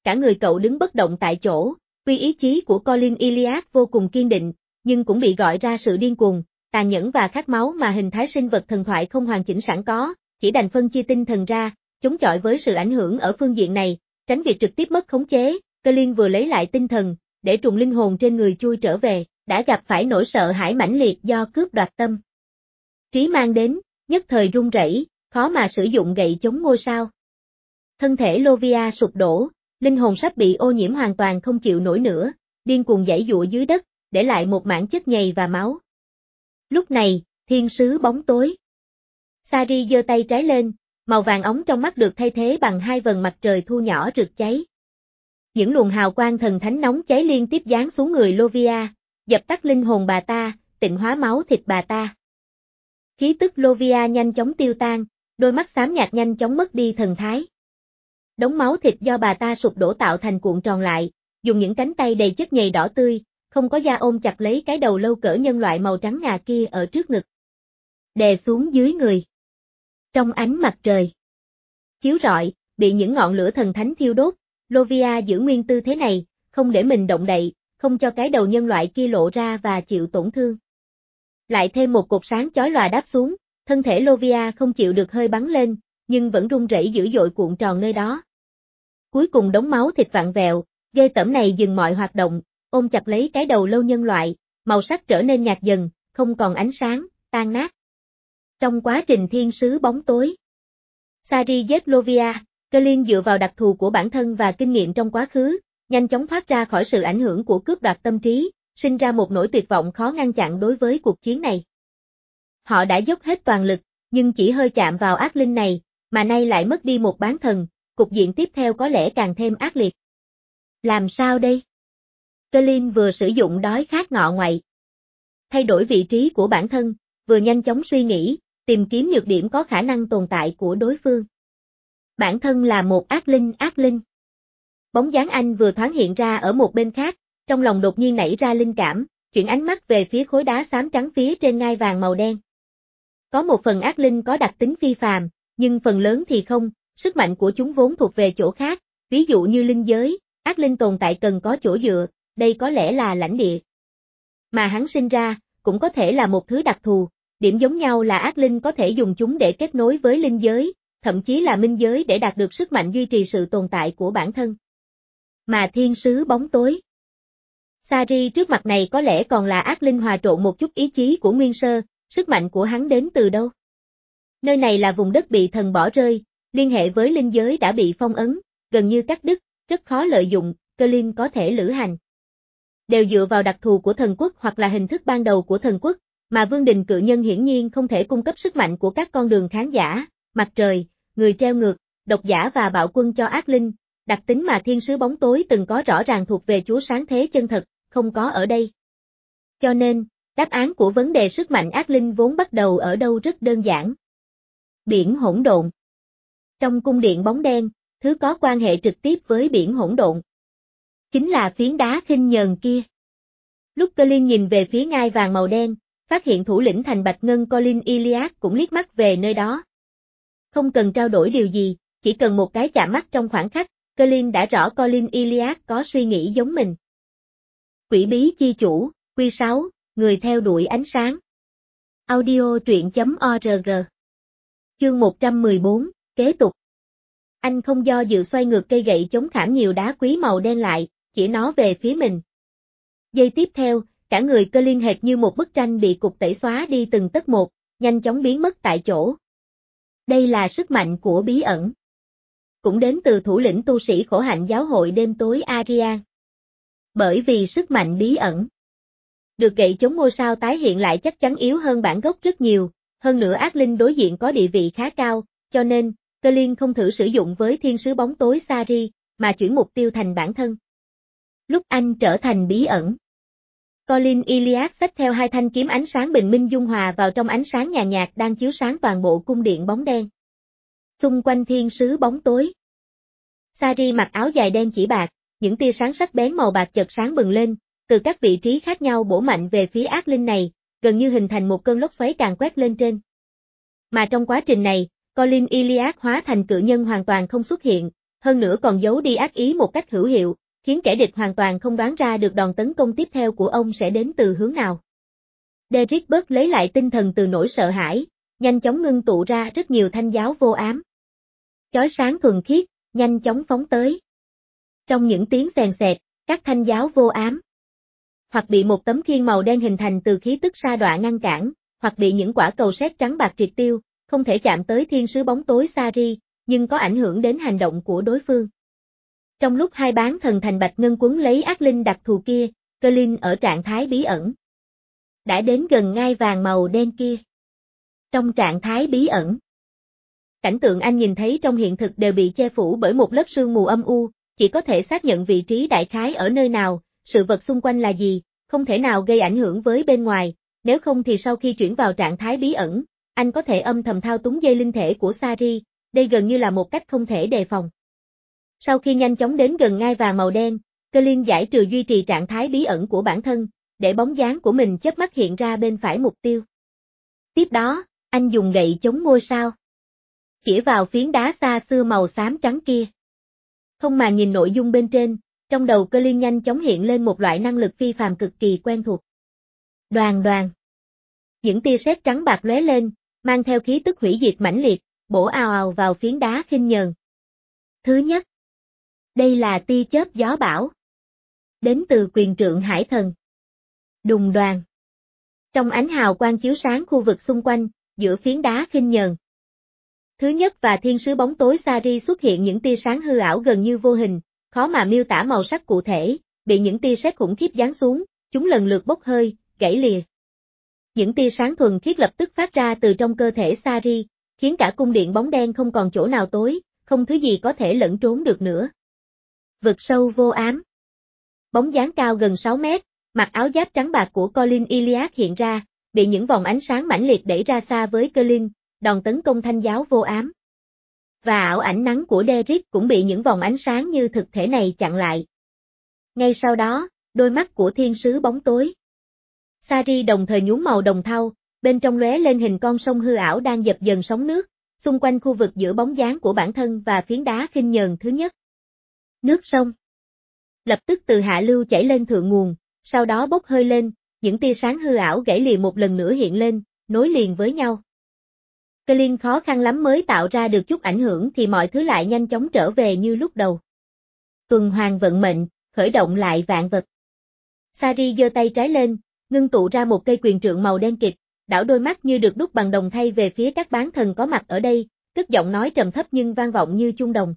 cả người cậu đứng bất động tại chỗ, tuy ý chí của Colin Iliad vô cùng kiên định, nhưng cũng bị gọi ra sự điên cuồng, tàn nhẫn và khát máu mà hình thái sinh vật thần thoại không hoàn chỉnh sẵn có, chỉ đành phân chia tinh thần ra, chống chọi với sự ảnh hưởng ở phương diện này, tránh việc trực tiếp mất khống chế. Colin vừa lấy lại tinh thần, để trùng linh hồn trên người chui trở về, đã gặp phải nỗi sợ hãi mãnh liệt do cướp đoạt tâm trí mang đến, nhất thời run rẩy, khó mà sử dụng gậy chống ngôi sao. Thân thể Lovia sụp đổ, linh hồn sắp bị ô nhiễm hoàn toàn không chịu nổi nữa, điên cuồng giãy giụa dưới đất, để lại một mảng chất nhầy và máu. Lúc này, thiên sứ bóng tối. Sari giơ tay trái lên, màu vàng óng trong mắt được thay thế bằng hai vầng mặt trời thu nhỏ rực cháy. Những luồng hào quang thần thánh nóng cháy liên tiếp giáng xuống người Lovia, dập tắt linh hồn bà ta, tịnh hóa máu thịt bà ta. Khí tức Lovia nhanh chóng tiêu tan, đôi mắt xám nhạt nhanh chóng mất đi thần thái. Đống máu thịt do bà ta sụp đổ tạo thành cuộn tròn lại, dùng những cánh tay đầy chất nhầy đỏ tươi, không có da ôm chặt lấy cái đầu lâu cỡ nhân loại màu trắng ngà kia ở trước ngực. Đè xuống dưới người. Trong ánh mặt trời chiếu rọi, bị những ngọn lửa thần thánh thiêu đốt, Lovia giữ nguyên tư thế này, không để mình động đậy, không cho cái đầu nhân loại kia lộ ra và chịu tổn thương. Lại thêm một cột sáng chói lòa đáp xuống, thân thể Lovia không chịu được hơi bắn lên, nhưng vẫn run rẩy dữ dội cuộn tròn nơi đó. Cuối cùng đống máu thịt vặn vẹo, ghê tởm này dừng mọi hoạt động, ôm chặt lấy cái đầu lâu nhân loại, màu sắc trở nên nhạt dần, không còn ánh sáng, tan nát. Trong quá trình thiên sứ bóng tối, Sari giết Lovia, Colin dựa vào đặc thù của bản thân và kinh nghiệm trong quá khứ, nhanh chóng thoát ra khỏi sự ảnh hưởng của cướp đoạt tâm trí, sinh ra một nỗi tuyệt vọng khó ngăn chặn đối với cuộc chiến này. Họ đã dốc hết toàn lực, nhưng chỉ hơi chạm vào ác linh này, mà nay lại mất đi một bán thần, cục diện tiếp theo có lẽ càng thêm ác liệt. Làm sao đây? Colin vừa sử dụng đói khát ngọ ngoại, thay đổi vị trí của bản thân, vừa nhanh chóng suy nghĩ, tìm kiếm nhược điểm có khả năng tồn tại của đối phương. Bản thân là một ác linh ác linh. Bóng dáng anh vừa thoáng hiện ra ở một bên khác, trong lòng đột nhiên nảy ra linh cảm, chuyển ánh mắt về phía khối đá xám trắng phía trên ngai vàng màu đen. Có một phần ác linh có đặc tính phi phàm, nhưng phần lớn thì không, sức mạnh của chúng vốn thuộc về chỗ khác, ví dụ như linh giới, ác linh tồn tại cần có chỗ dựa, đây có lẽ là lãnh địa. Mà hắn sinh ra, cũng có thể là một thứ đặc thù, điểm giống nhau là ác linh có thể dùng chúng để kết nối với linh giới, thậm chí là minh giới để đạt được sức mạnh duy trì sự tồn tại của bản thân. Mà thiên sứ bóng tối. Sari trước mặt này có lẽ còn là ác linh hòa trộn một chút ý chí của nguyên sơ, sức mạnh của hắn đến từ đâu? Nơi này là vùng đất bị thần bỏ rơi, liên hệ với linh giới đã bị phong ấn, gần như cắt đứt, rất khó lợi dụng, Colin có thể lữ hành. Đều dựa vào đặc thù của thần quốc hoặc là hình thức ban đầu của thần quốc, mà Vương Đình Cự Nhân hiển nhiên không thể cung cấp sức mạnh của các con đường khán giả, mặt trời, người treo ngược, độc giả và bạo quân cho ác linh, đặc tính mà thiên sứ bóng tối từng có rõ ràng thuộc về Chúa sáng thế chân thật, không có ở đây. Cho nên, đáp án của vấn đề sức mạnh ác linh vốn bắt đầu ở đâu rất đơn giản. Biển hỗn độn. Trong cung điện bóng đen, thứ có quan hệ trực tiếp với biển hỗn độn chính là phiến đá khinh nhờn kia. Lúc Colin nhìn về phía ngai vàng màu đen, phát hiện thủ lĩnh thành Bạch Ngân Colin Iliad cũng liếc mắt về nơi đó. Không cần trao đổi điều gì, chỉ cần một cái chạm mắt trong khoảng khắc, Colin đã rõ Colin Iliad có suy nghĩ giống mình. Quỷ bí chi chủ, Quy sáu, người theo đuổi ánh sáng. Audio truyện chấm org. Chương một trăm mười bốn, kế tục. Anh không do dự xoay ngược cây gậy chống khảm nhiều đá quý màu đen lại, chỉ nó về phía mình. Giây tiếp theo, cả người Colin hệt như một bức tranh bị cục tẩy xóa đi từng tấc một, nhanh chóng biến mất tại chỗ. Đây là sức mạnh của bí ẩn. Cũng đến từ thủ lĩnh tu sĩ khổ hạnh giáo hội đêm tối Arian. Bởi vì sức mạnh bí ẩn, được gậy chống ngôi sao tái hiện lại chắc chắn yếu hơn bản gốc rất nhiều, hơn nữa ác linh đối diện có địa vị khá cao, cho nên, Colin không thử sử dụng với thiên sứ bóng tối Sari, mà chuyển mục tiêu thành bản thân. Lúc anh trở thành bí ẩn, Colin Iliad xách theo hai thanh kiếm ánh sáng bình minh dung hòa vào trong ánh sáng nhàn nhạt đang chiếu sáng toàn bộ cung điện bóng đen. Xung quanh thiên sứ bóng tối, Sari mặc áo dài đen chỉ bạc, những tia sáng sắc bén màu bạc chợt sáng bừng lên, từ các vị trí khác nhau bổ mạnh về phía ác linh này, gần như hình thành một cơn lốc xoáy càn quét lên trên. Mà trong quá trình này, Colin Iliad hóa thành cự nhân hoàn toàn không xuất hiện, hơn nữa còn giấu đi ác ý một cách hữu hiệu, khiến kẻ địch hoàn toàn không đoán ra được đòn tấn công tiếp theo của ông sẽ đến từ hướng nào. Derrick bớt lấy lại tinh thần từ nỗi sợ hãi, nhanh chóng ngưng tụ ra rất nhiều thanh giáo vô ám. Chói sáng thuần khiết, nhanh chóng phóng tới. Trong những tiếng xèn xẹt, các thanh giáo vô ám hoặc bị một tấm khiên màu đen hình thành từ khí tức sa đọa ngăn cản, hoặc bị những quả cầu sét trắng bạc triệt tiêu, không thể chạm tới thiên sứ bóng tối Sari, nhưng có ảnh hưởng đến hành động của đối phương. Trong lúc hai bán thần thành bạch ngân quấn lấy ác linh đặc thù kia, Colin ở trạng thái bí ẩn đã đến gần ngai vàng màu đen kia. Trong trạng thái bí ẩn, cảnh tượng anh nhìn thấy trong hiện thực đều bị che phủ bởi một lớp sương mù âm u, chỉ có thể xác nhận vị trí đại khái ở nơi nào, sự vật xung quanh là gì, không thể nào gây ảnh hưởng với bên ngoài, nếu không thì sau khi chuyển vào trạng thái bí ẩn, anh có thể âm thầm thao túng dây linh thể của Sari, đây gần như là một cách không thể đề phòng. Sau khi nhanh chóng đến gần ngai vàng màu đen, Colin giải trừ duy trì trạng thái bí ẩn của bản thân, để bóng dáng của mình chớp mắt hiện ra bên phải mục tiêu. Tiếp đó, anh dùng gậy chống ngôi sao chĩa vào phiến đá xa xưa màu xám trắng kia. Không mà nhìn nội dung bên trên, trong đầu Colin nhanh chóng hiện lên một loại năng lực phi phàm cực kỳ quen thuộc. Đoàn đoàn. Những tia sét trắng bạc lóe lên, mang theo khí tức hủy diệt mãnh liệt, bổ ào ào vào phiến đá khinh nhờn. Thứ nhất, đây là tia chớp gió bão, đến từ quyền trượng hải thần. Đùng đoàn. Trong ánh hào quang chiếu sáng khu vực xung quanh, giữa phiến đá khinh nhờn, Thứ nhất và thiên sứ bóng tối Sari xuất hiện những tia sáng hư ảo gần như vô hình, khó mà miêu tả màu sắc cụ thể, bị những tia sét khủng khiếp giáng xuống, chúng lần lượt bốc hơi, gãy lìa. Những tia sáng thuần khiết lập tức phát ra từ trong cơ thể Sari, khiến cả cung điện bóng đen không còn chỗ nào tối, không thứ gì có thể lẫn trốn được nữa. Vực sâu vô ám. Bóng dáng cao gần sáu mét, mặc áo giáp trắng bạc của Colin Iliad hiện ra, bị những vòng ánh sáng mãnh liệt đẩy ra xa với Colin, đòn tấn công thanh giáo vô ám. Và ảo ảnh nắng của Derrick cũng bị những vòng ánh sáng như thực thể này chặn lại. Ngay sau đó, đôi mắt của thiên sứ bóng tối Sari đồng thời nhuốm màu đồng thau, bên trong lóe lên hình con sông hư ảo đang dập dần sóng nước, xung quanh khu vực giữa bóng dáng của bản thân và phiến đá khinh nhờn thứ nhất. Nước sông lập tức từ hạ lưu chảy lên thượng nguồn, sau đó bốc hơi lên, những tia sáng hư ảo gãy lìa một lần nữa hiện lên, nối liền với nhau. Colin khó khăn lắm mới tạo ra được chút ảnh hưởng thì mọi thứ lại nhanh chóng trở về như lúc đầu. Tuần hoàn vận mệnh, khởi động lại vạn vật. Sari giơ tay trái lên, ngưng tụ ra một cây quyền trượng màu đen kịt, đảo đôi mắt như được đúc bằng đồng thay về phía các bán thần có mặt ở đây, cất giọng nói trầm thấp nhưng vang vọng như chuông đồng.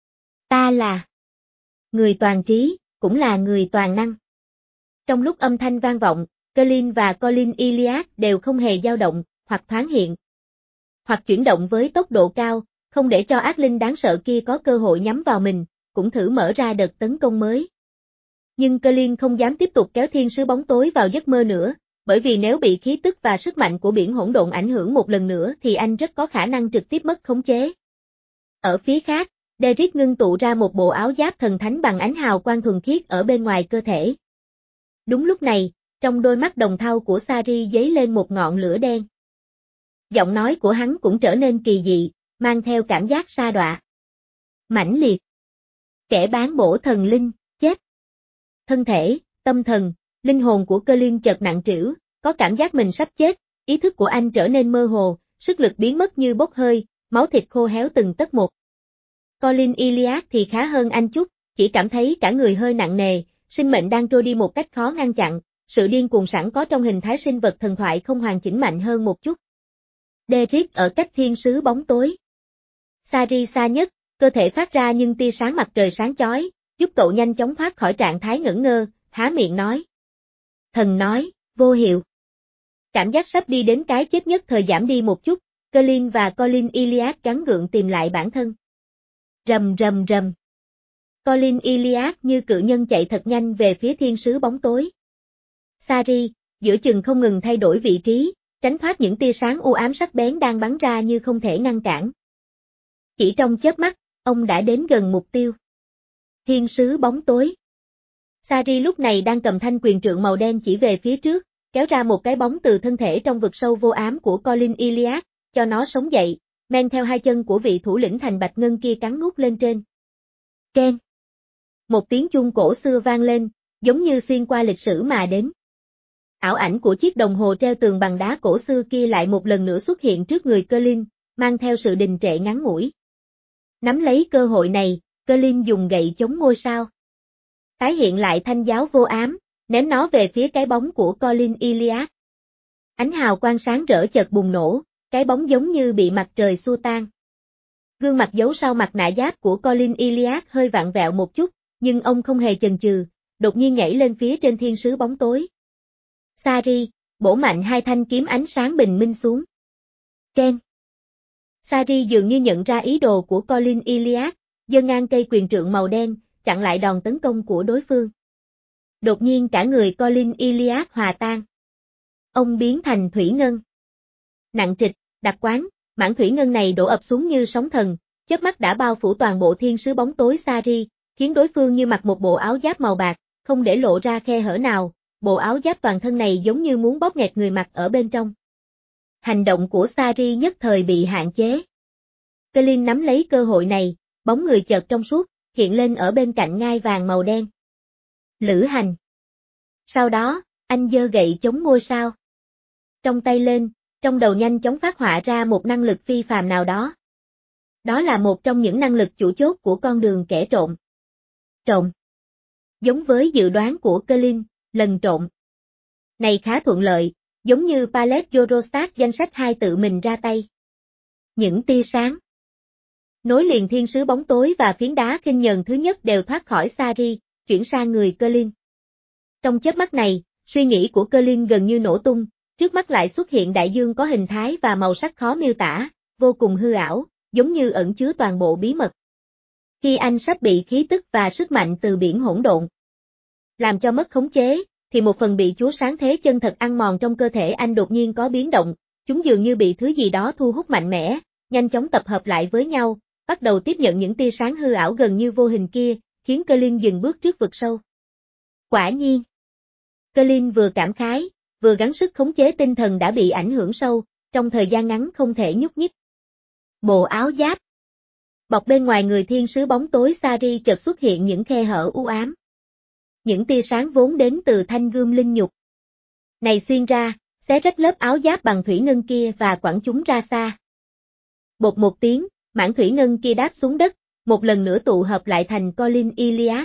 Ta là người toàn trí, cũng là người toàn năng. Trong lúc âm thanh vang vọng, Colin và Colin Iliad đều không hề dao động, hoặc thoáng hiện, hoặc chuyển động với tốc độ cao, không để cho ác linh đáng sợ kia có cơ hội nhắm vào mình, cũng thử mở ra đợt tấn công mới. Nhưng Colin không dám tiếp tục kéo thiên sứ bóng tối vào giấc mơ nữa, bởi vì nếu bị khí tức và sức mạnh của biển hỗn độn ảnh hưởng một lần nữa thì anh rất có khả năng trực tiếp mất khống chế. Ở phía khác, Derrick ngưng tụ ra một bộ áo giáp thần thánh bằng ánh hào quang thuần khiết ở bên ngoài cơ thể. Đúng lúc này, trong đôi mắt đồng thau của Sari giấy lên một ngọn lửa đen. Giọng nói của hắn cũng trở nên kỳ dị, mang theo cảm giác sa đọa. Mãnh liệt. Kẻ bán bổ thần linh, chết. Thân thể, tâm thần, linh hồn của Colin chợt nặng trĩu, có cảm giác mình sắp chết, ý thức của anh trở nên mơ hồ, sức lực biến mất như bốc hơi, máu thịt khô héo từng tấc một. Colin Iliad thì khá hơn anh chút, chỉ cảm thấy cả người hơi nặng nề, sinh mệnh đang trôi đi một cách khó ngăn chặn, sự điên cuồng sẵn có trong hình thái sinh vật thần thoại không hoàn chỉnh mạnh hơn một chút. Derrick ở cách thiên sứ bóng tối Sari xa nhất, cơ thể phát ra nhưng tia sáng mặt trời sáng chói, giúp cậu nhanh chóng thoát khỏi trạng thái ngẩn ngơ, há miệng nói. Thần nói, vô hiệu. Cảm giác sắp đi đến cái chết nhất thời giảm đi một chút, Colin và Colin Iliad gắng gượng tìm lại bản thân. Rầm rầm rầm. Colin Iliad như cự nhân chạy thật nhanh về phía thiên sứ bóng tối. Sari, giữa chừng không ngừng thay đổi vị trí, tránh thoát những tia sáng u ám sắc bén đang bắn ra như không thể ngăn cản. Chỉ trong chớp mắt, ông đã đến gần mục tiêu. Thiên sứ bóng tối. Sari lúc này đang cầm thanh quyền trượng màu đen chỉ về phía trước, kéo ra một cái bóng từ thân thể trong vực sâu vô ám của Colin Iliad, cho nó sống dậy, men theo hai chân của vị thủ lĩnh thành bạch ngân kia cắn nuốt lên trên. Keng. Một tiếng chuông cổ xưa vang lên, giống như xuyên qua lịch sử mà đến. Ảo ảnh của chiếc đồng hồ treo tường bằng đá cổ xưa kia lại một lần nữa xuất hiện trước người Colin, mang theo sự đình trệ ngắn ngủi. Nắm lấy cơ hội này, Colin dùng gậy chống ngôi sao. Tái hiện lại thanh giáo vô ám, ném nó về phía cái bóng của Colin Iliad. Ánh hào quang sáng rỡ chợt bùng nổ, cái bóng giống như bị mặt trời xua tan. Gương mặt giấu sau mặt nạ giáp của Colin Iliad hơi vặn vẹo một chút, nhưng ông không hề chần chừ, đột nhiên nhảy lên phía trên thiên sứ bóng tối. Sari, bổ mạnh hai thanh kiếm ánh sáng bình minh xuống. Keng. Sari dường như nhận ra ý đồ của Colin Iliad, giơ ngang cây quyền trượng màu đen, chặn lại đòn tấn công của đối phương. Đột nhiên cả người Colin Iliad hòa tan. Ông biến thành thủy ngân. Nặng trịch, đặc quán, mảng thủy ngân này đổ ập xuống như sóng thần, chớp mắt đã bao phủ toàn bộ thiên sứ bóng tối Sari, khiến đối phương như mặc một bộ áo giáp màu bạc, không để lộ ra khe hở nào, bộ áo giáp toàn thân này giống như muốn bóp nghẹt người mặc ở bên trong. Hành động của Sari nhất thời bị hạn chế. Colin nắm lấy cơ hội này, bóng người chợt trong suốt, hiện lên ở bên cạnh ngai vàng màu đen. Lữ hành. Sau đó, anh giơ gậy chống ngôi sao. Trong tay lên, trong đầu nhanh chóng phát họa ra một năng lực phi phàm nào đó. Đó là một trong những năng lực chủ chốt của con đường kẻ trộm. Trộm. Giống với dự đoán của Colin, lần trộm này khá thuận lợi, giống như Palette Eurostat danh sách hai tự mình ra tay. Những tia sáng nối liền thiên sứ bóng tối và phiến đá khinh nhờn thứ nhất đều thoát khỏi Sari, chuyển sang người Colin. Trong chớp mắt này, suy nghĩ của Colin gần như nổ tung, trước mắt lại xuất hiện đại dương có hình thái và màu sắc khó miêu tả, vô cùng hư ảo, giống như ẩn chứa toàn bộ bí mật. Khi anh sắp bị khí tức và sức mạnh từ biển hỗn độn làm cho mất khống chế, thì một phần bị Chúa sáng thế chân thật ăn mòn trong cơ thể anh đột nhiên có biến động, chúng dường như bị thứ gì đó thu hút mạnh mẽ, nhanh chóng tập hợp lại với nhau, bắt đầu tiếp nhận những tia sáng hư ảo gần như vô hình kia, khiến Colin dừng bước trước vực sâu. Quả nhiên. Colin vừa cảm khái, vừa gắng sức khống chế tinh thần đã bị ảnh hưởng sâu, trong thời gian ngắn không thể nhúc nhích. Bộ áo giáp. Bọc bên ngoài người thiên sứ bóng tối Sari chợt xuất hiện những khe hở u ám. Những tia sáng vốn đến từ thanh gươm linh nhục này xuyên ra, xé rách lớp áo giáp bằng thủy ngân kia và quẳng chúng ra xa. Bột một tiếng, mảng thủy ngân kia đáp xuống đất, một lần nữa tụ hợp lại thành Colin Iliad.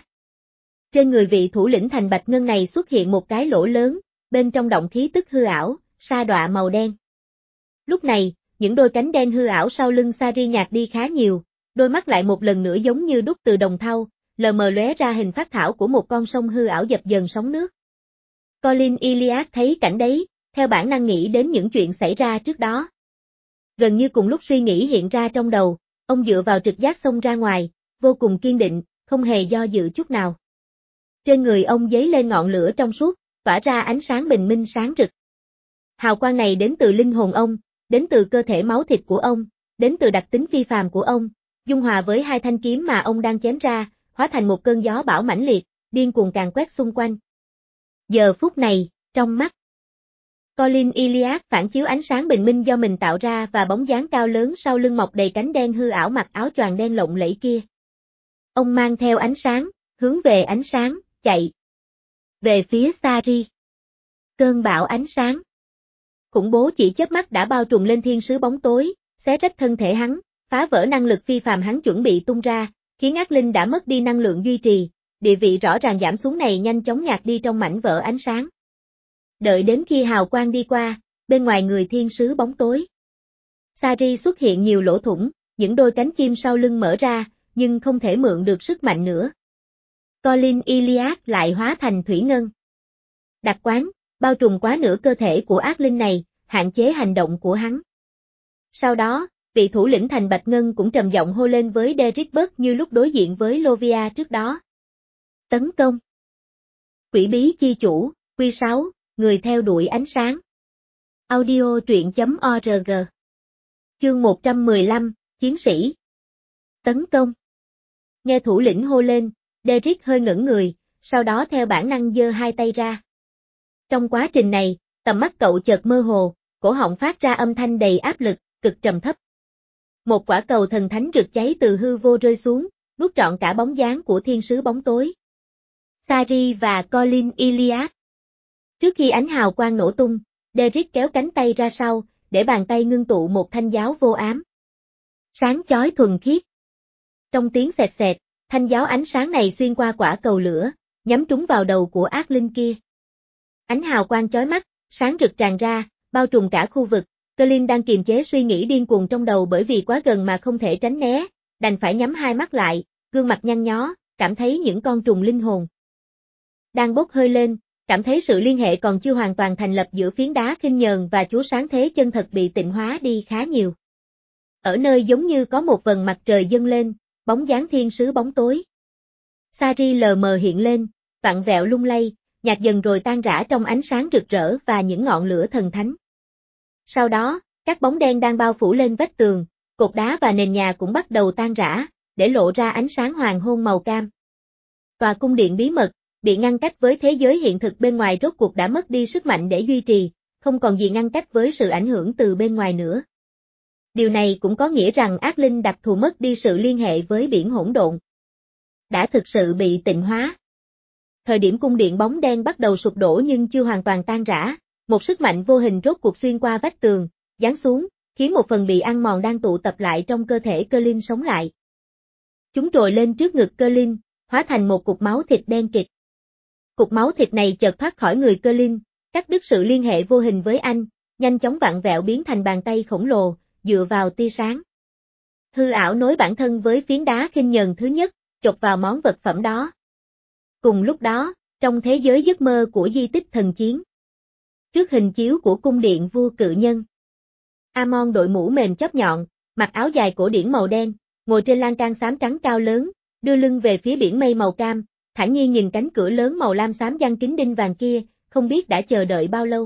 Trên người vị thủ lĩnh thành bạch ngân này xuất hiện một cái lỗ lớn, bên trong động khí tức hư ảo, sa đọa màu đen. Lúc này, những đôi cánh đen hư ảo sau lưng Sari nhạt đi khá nhiều, đôi mắt lại một lần nữa giống như đúc từ đồng thau, lờ mờ lóe ra hình phác thảo của một con sông hư ảo dập dần sóng nước. Colin Iliad thấy cảnh đấy, theo bản năng nghĩ đến những chuyện xảy ra trước đó. Gần như cùng lúc suy nghĩ hiện ra trong đầu, ông dựa vào trực giác xông ra ngoài, vô cùng kiên định, không hề do dự chút nào. Trên người ông giấy lên ngọn lửa trong suốt, tỏa ra ánh sáng bình minh sáng rực. Hào quang này đến từ linh hồn ông, đến từ cơ thể máu thịt của ông, đến từ đặc tính phi phàm của ông, dung hòa với hai thanh kiếm mà ông đang chém ra, hóa thành một cơn gió bão mãnh liệt, điên cuồng càn quét xung quanh. Giờ phút này, trong mắt Colin Iliad phản chiếu ánh sáng bình minh do mình tạo ra và bóng dáng cao lớn sau lưng mọc đầy cánh đen hư ảo mặc áo choàng đen lộng lẫy kia. Ông mang theo ánh sáng, hướng về ánh sáng, chạy về phía Sari. Cơn bão ánh sáng khủng bố chỉ chớp mắt đã bao trùm lên thiên sứ bóng tối, xé rách thân thể hắn, phá vỡ năng lực phi phàm hắn chuẩn bị tung ra, khiến ác linh đã mất đi năng lượng duy trì, địa vị rõ ràng giảm xuống này nhanh chóng nhạt đi trong mảnh vỡ ánh sáng. Đợi đến khi hào quang đi qua, bên ngoài người thiên sứ bóng tối, Sari xuất hiện nhiều lỗ thủng, những đôi cánh chim sau lưng mở ra, nhưng không thể mượn được sức mạnh nữa. Colin Iliad lại hóa thành thủy ngân. Đặc quán, bao trùm quá nửa cơ thể của ác linh này, hạn chế hành động của hắn. Sau đó, vị thủ lĩnh thành bạch ngân cũng trầm giọng hô lên với Derrick Burt như lúc đối diện với Lovia trước đó. Tấn công. Quỷ bí chi chủ, Quy sáu, người theo đuổi ánh sáng. Audio truyện chấm org. Chương một trăm mười lăm, Chiến sĩ. Tấn công. Nghe thủ lĩnh hô lên, Derrick hơi ngẩn người, sau đó theo bản năng giơ hai tay ra. Trong quá trình này, tầm mắt cậu chợt mơ hồ, cổ họng phát ra âm thanh đầy áp lực, cực trầm thấp. Một quả cầu thần thánh rực cháy từ hư vô rơi xuống, nuốt trọn cả bóng dáng của thiên sứ bóng tối. Sari và Colin Iliad. Trước khi ánh hào quang nổ tung, Derek kéo cánh tay ra sau, để bàn tay ngưng tụ một thanh giáo vô ám. Sáng chói thuần khiết. Trong tiếng xẹt xẹt, thanh giáo ánh sáng này xuyên qua quả cầu lửa, nhắm trúng vào đầu của ác linh kia. Ánh hào quang chói mắt, sáng rực tràn ra, bao trùm cả khu vực. Colin đang kiềm chế suy nghĩ điên cuồng trong đầu bởi vì quá gần mà không thể tránh né, đành phải nhắm hai mắt lại, gương mặt nhăn nhó, cảm thấy những con trùng linh hồn đang bốc hơi lên, cảm thấy sự liên hệ còn chưa hoàn toàn thành lập giữa phiến đá khinh nhờn và Chúa sáng thế chân thật bị tịnh hóa đi khá nhiều. Ở nơi giống như có một vầng mặt trời dâng lên, bóng dáng thiên sứ bóng tối. Sari lờ mờ hiện lên, vặn vẹo lung lay, nhạt dần rồi tan rã trong ánh sáng rực rỡ và những ngọn lửa thần thánh. Sau đó, các bóng đen đang bao phủ lên vách tường, cột đá và nền nhà cũng bắt đầu tan rã, để lộ ra ánh sáng hoàng hôn màu cam. Tòa cung điện bí mật, bị ngăn cách với thế giới hiện thực bên ngoài rốt cuộc đã mất đi sức mạnh để duy trì, không còn gì ngăn cách với sự ảnh hưởng từ bên ngoài nữa. Điều này cũng có nghĩa rằng ác linh đặc thù mất đi sự liên hệ với biển hỗn độn. Đã thực sự bị tịnh hóa. Thời điểm cung điện bóng đen bắt đầu sụp đổ nhưng chưa hoàn toàn tan rã, một sức mạnh vô hình rốt cuộc xuyên qua vách tường, giáng xuống, khiến một phần bị ăn mòn đang tụ tập lại trong cơ thể Colin sống lại. Chúng trồi lên trước ngực Colin, hóa thành một cục máu thịt đen kịt. Cục máu thịt này chợt thoát khỏi người Colin, cắt đứt sự liên hệ vô hình với anh, nhanh chóng vặn vẹo biến thành bàn tay khổng lồ, dựa vào tia sáng. Hư ảo nối bản thân với phiến đá khinh nhờn thứ nhất, chộp vào món vật phẩm đó. Cùng lúc đó, trong thế giới giấc mơ của di tích thần chiến, trước hình chiếu của cung điện vua cự nhân, Amon đội mũ mềm chóp nhọn, mặc áo dài cổ điển màu đen, ngồi trên lan can xám trắng cao lớn, đưa lưng về phía biển mây màu cam, thản nhiên nhìn cánh cửa lớn màu lam xám giăng kính đinh vàng kia, không biết đã chờ đợi bao lâu.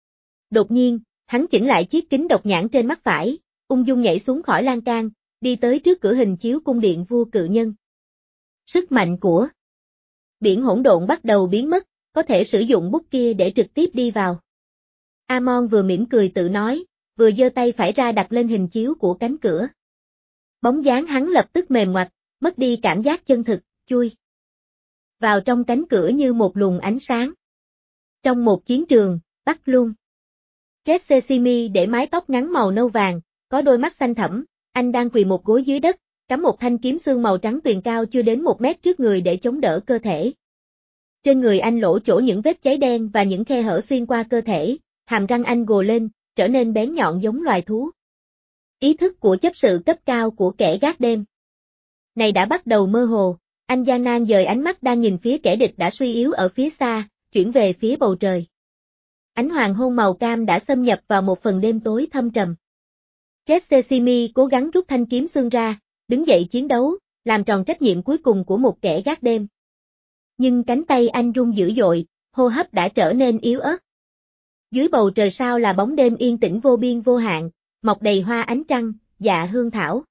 Đột nhiên, hắn chỉnh lại chiếc kính độc nhãn trên mắt phải, ung dung nhảy xuống khỏi lan can, đi tới trước cửa hình chiếu cung điện vua cự nhân. Sức mạnh của biển hỗn độn bắt đầu biến mất, có thể sử dụng bút kia để trực tiếp đi vào. Amon vừa mỉm cười tự nói, vừa giơ tay phải ra đặt lên hình chiếu của cánh cửa. Bóng dáng hắn lập tức mềm ngoặt, mất đi cảm giác chân thực, chui vào trong cánh cửa như một luồng ánh sáng. Trong một chiến trường, Bắc Luân. Ketsesimi để mái tóc ngắn màu nâu vàng, có đôi mắt xanh thẳm, anh đang quỳ một gối dưới đất, cắm một thanh kiếm xương màu trắng tuyền cao chưa đến một mét trước người để chống đỡ cơ thể. Trên người anh lỗ chỗ những vết cháy đen và những khe hở xuyên qua cơ thể, hàm răng anh gồ lên, trở nên bén nhọn giống loài thú. Ý thức của chấp sự cấp cao của kẻ gác đêm này đã bắt đầu mơ hồ, anh gian nan dời ánh mắt đang nhìn phía kẻ địch đã suy yếu ở phía xa, chuyển về phía bầu trời. Ánh hoàng hôn màu cam đã xâm nhập vào một phần đêm tối thâm trầm. Ketsesimi cố gắng rút thanh kiếm xương ra, đứng dậy chiến đấu, làm tròn trách nhiệm cuối cùng của một kẻ gác đêm. Nhưng cánh tay anh run dữ dội, hô hấp đã trở nên yếu ớt. Dưới bầu trời sao là bóng đêm yên tĩnh vô biên vô hạn, mọc đầy hoa ánh trăng, dạ hương thảo.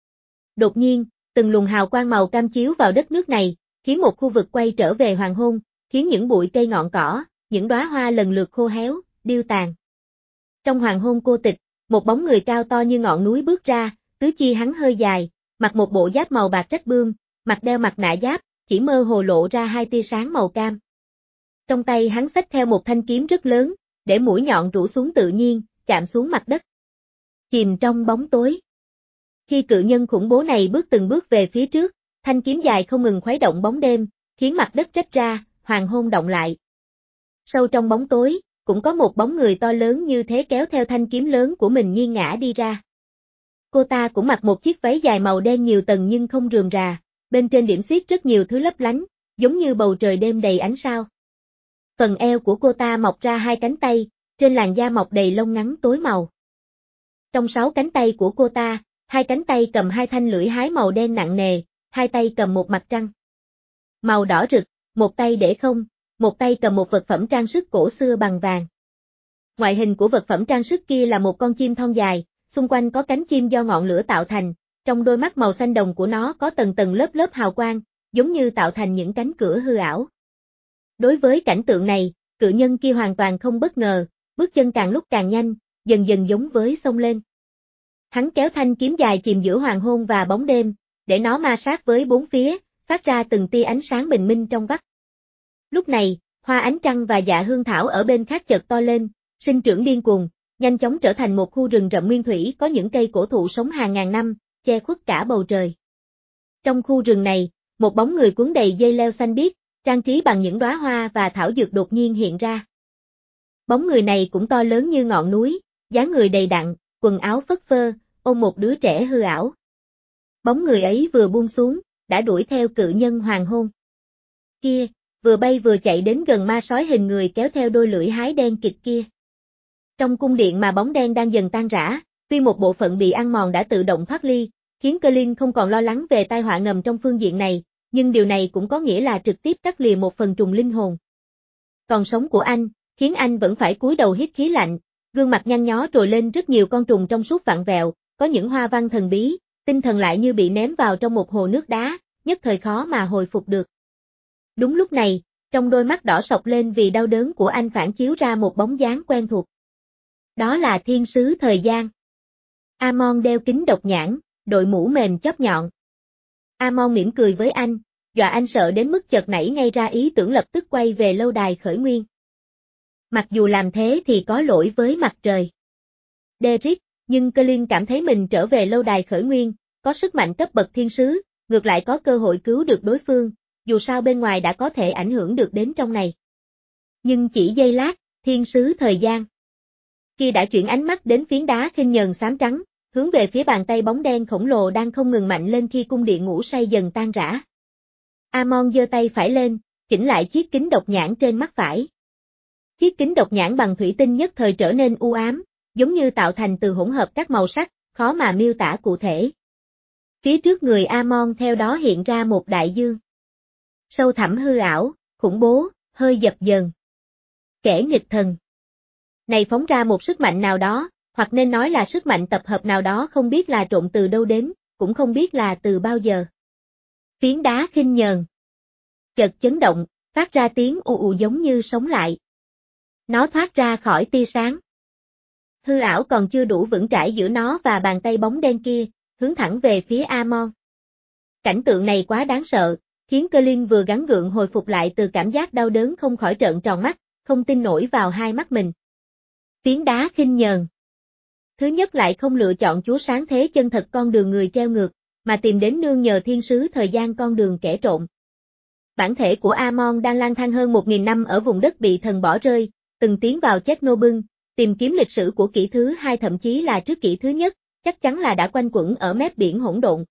Đột nhiên, từng luồng hào quang màu cam chiếu vào đất nước này, khiến một khu vực quay trở về hoàng hôn, khiến những bụi cây ngọn cỏ, những đóa hoa lần lượt khô héo, điêu tàn. Trong hoàng hôn cô tịch, một bóng người cao to như ngọn núi bước ra, tứ chi hắn hơi dài, mặc một bộ giáp màu bạc rách bươm, mặt đeo mặt nạ giáp, chỉ mơ hồ lộ ra hai tia sáng màu cam. Trong tay hắn xách theo một thanh kiếm rất lớn, để mũi nhọn rũ xuống tự nhiên, chạm xuống mặt đất. Chìm trong bóng tối. Khi cự nhân khủng bố này bước từng bước về phía trước, thanh kiếm dài không ngừng khuấy động bóng đêm, khiến mặt đất rách ra, hoàng hôn động lại. Sâu trong bóng tối, cũng có một bóng người to lớn như thế kéo theo thanh kiếm lớn của mình nghiêng ngã đi ra. Cô ta cũng mặc một chiếc váy dài màu đen nhiều tầng nhưng không rườm rà, bên trên điểm xuyết rất nhiều thứ lấp lánh, giống như bầu trời đêm đầy ánh sao. Phần eo của cô ta mọc ra hai cánh tay, trên làn da mọc đầy lông ngắn tối màu. Trong sáu cánh tay của cô ta, hai cánh tay cầm hai thanh lưỡi hái màu đen nặng nề, hai tay cầm một mặt trăng màu đỏ rực, một tay để không, một tay cầm một vật phẩm trang sức cổ xưa bằng vàng. Ngoại hình của vật phẩm trang sức kia là một con chim thon dài, xung quanh có cánh chim do ngọn lửa tạo thành, trong đôi mắt màu xanh đồng của nó có tầng tầng lớp lớp hào quang, giống như tạo thành những cánh cửa hư ảo. Đối với cảnh tượng này, cự nhân kia hoàn toàn không bất ngờ, bước chân càng lúc càng nhanh, dần dần giống với xông lên. Hắn kéo thanh kiếm dài chìm giữa hoàng hôn và bóng đêm, để nó ma sát với bốn phía, phát ra từng tia ánh sáng bình minh trong vắt. Lúc này, hoa ánh trăng và dạ hương thảo ở bên khác chợt to lên, sinh trưởng điên cuồng, nhanh chóng trở thành một khu rừng rậm nguyên thủy có những cây cổ thụ sống hàng ngàn năm, che khuất cả bầu trời. Trong khu rừng này, một bóng người cuốn đầy dây leo xanh biếc, trang trí bằng những đóa hoa và thảo dược đột nhiên hiện ra. Bóng người này cũng to lớn như ngọn núi, dáng người đầy đặn, quần áo phất phơ, ôm một đứa trẻ hư ảo. Bóng người ấy vừa buông xuống, đã đuổi theo cự nhân hoàng hôn. Kia, vừa bay vừa chạy đến gần ma sói hình người kéo theo đôi lưỡi hái đen kịt kia. Trong cung điện mà bóng đen đang dần tan rã, tuy một bộ phận bị ăn mòn đã tự động thoát ly, khiến Colin không còn lo lắng về tai họa ngầm trong phương diện này, nhưng điều này cũng có nghĩa là trực tiếp cắt lìa một phần trùng linh hồn. Còn sống của anh, khiến anh vẫn phải cúi đầu hít khí lạnh, gương mặt nhăn nhó trồi lên rất nhiều con trùng trong suốt vặn vẹo, có những hoa văn thần bí, tinh thần lại như bị ném vào trong một hồ nước đá, nhất thời khó mà hồi phục được. Đúng lúc này, trong đôi mắt đỏ sộc lên vì đau đớn của anh phản chiếu ra một bóng dáng quen thuộc. Đó là thiên sứ thời gian. Amon đeo kính độc nhãn, đội mũ mềm chóp nhọn. Amon mỉm cười với anh, dọa anh sợ đến mức chợt nảy ngay ra ý tưởng lập tức quay về lâu đài khởi nguyên. Mặc dù làm thế thì có lỗi với mặt trời Derek, nhưng Colin cảm thấy mình trở về lâu đài khởi nguyên, có sức mạnh cấp bậc thiên sứ, ngược lại có cơ hội cứu được đối phương, dù sao bên ngoài đã có thể ảnh hưởng được đến trong này. Nhưng chỉ giây lát, thiên sứ thời gian kia đã chuyển ánh mắt đến phiến đá khinh nhờn xám trắng, hướng về phía bàn tay bóng đen khổng lồ đang không ngừng mạnh lên khi cung điện ngủ say dần tan rã. Amon giơ tay phải lên, chỉnh lại chiếc kính độc nhãn trên mắt phải. Chiếc kính độc nhãn bằng thủy tinh nhất thời trở nên u ám, giống như tạo thành từ hỗn hợp các màu sắc, khó mà miêu tả cụ thể. Phía trước người Amon theo đó hiện ra một đại dương. Sâu thẳm hư ảo, khủng bố, hơi dập dờn. Kẻ nghịch thần này phóng ra một sức mạnh nào đó, hoặc nên nói là sức mạnh tập hợp nào đó không biết là trộn từ đâu đến, cũng không biết là từ bao giờ. Phiến đá khinh nhờn chợt chấn động, phát ra tiếng ù ù giống như sống lại. Nó thoát ra khỏi tia sáng. Hư ảo còn chưa đủ vững trãi giữa nó và bàn tay bóng đen kia, hướng thẳng về phía Amon. Cảnh tượng này quá đáng sợ, khiến Colin vừa gắng gượng hồi phục lại từ cảm giác đau đớn không khỏi trợn tròn mắt, không tin nổi vào hai mắt mình. Phiến đá khinh nhờn. Thứ nhất lại không lựa chọn Chúa sáng thế chân thật con đường người treo ngược, mà tìm đến nương nhờ thiên sứ thời gian con đường kẻ trộn. Bản thể của Amon đang lang thang hơn một nghìn năm ở vùng đất bị thần bỏ rơi, từng tiến vào Chernobyl, tìm kiếm lịch sử của kỷ thứ hai thậm chí là trước kỷ thứ nhất, chắc chắn là đã quanh quẩn ở mép biển hỗn độn.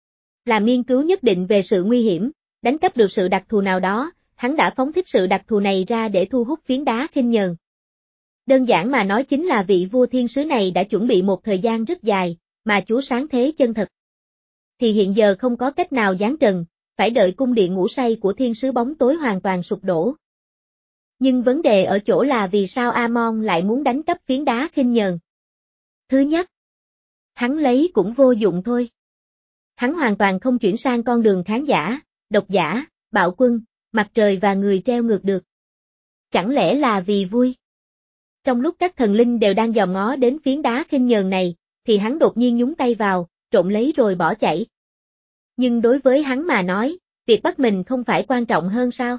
Làm nghiên cứu nhất định về sự nguy hiểm, đánh cắp được sự đặc thù nào đó, hắn đã phóng thích sự đặc thù này ra để thu hút phiến đá khinh nhờn. Đơn giản mà nói chính là vị vua thiên sứ này đã chuẩn bị một thời gian rất dài, mà Chúa sáng thế chân thật thì hiện giờ không có cách nào giáng trần, phải đợi cung điện ngủ say của thiên sứ bóng tối hoàn toàn sụp đổ. Nhưng vấn đề ở chỗ là vì sao Amon lại muốn đánh cắp phiến đá khinh nhờn. Thứ nhất, hắn lấy cũng vô dụng thôi. Hắn hoàn toàn không chuyển sang con đường khán giả, độc giả, bạo quân, mặt trời và người treo ngược được. Chẳng lẽ là vì vui? Trong lúc các thần linh đều đang dòm ngó đến phiến đá khinh nhờn này, thì hắn đột nhiên nhúng tay vào, trộn lấy rồi bỏ chạy. Nhưng đối với hắn mà nói, việc bắt mình không phải quan trọng hơn sao?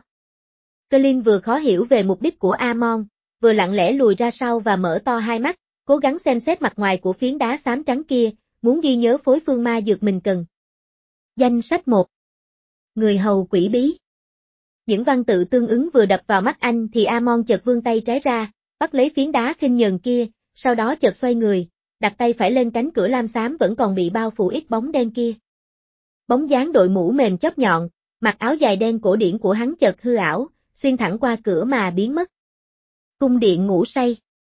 Colin vừa khó hiểu về mục đích của Amon, vừa lặng lẽ lùi ra sau và mở to hai mắt, cố gắng xem xét mặt ngoài của phiến đá xám trắng kia, muốn ghi nhớ phối phương ma dược mình cần. Danh sách một. Người hầu quỷ bí. Những văn tự tương ứng vừa đập vào mắt anh thì Amon chợt vươn tay trái ra, bắt lấy phiến đá khinh nhờn kia, sau đó chợt xoay người, đặt tay phải lên cánh cửa lam xám vẫn còn bị bao phủ ít bóng đen kia. Bóng dáng đội mũ mềm chóp nhọn, mặc áo dài đen cổ điển của hắn chợt hư ảo, xuyên thẳng qua cửa mà biến mất. Cung điện ngủ say.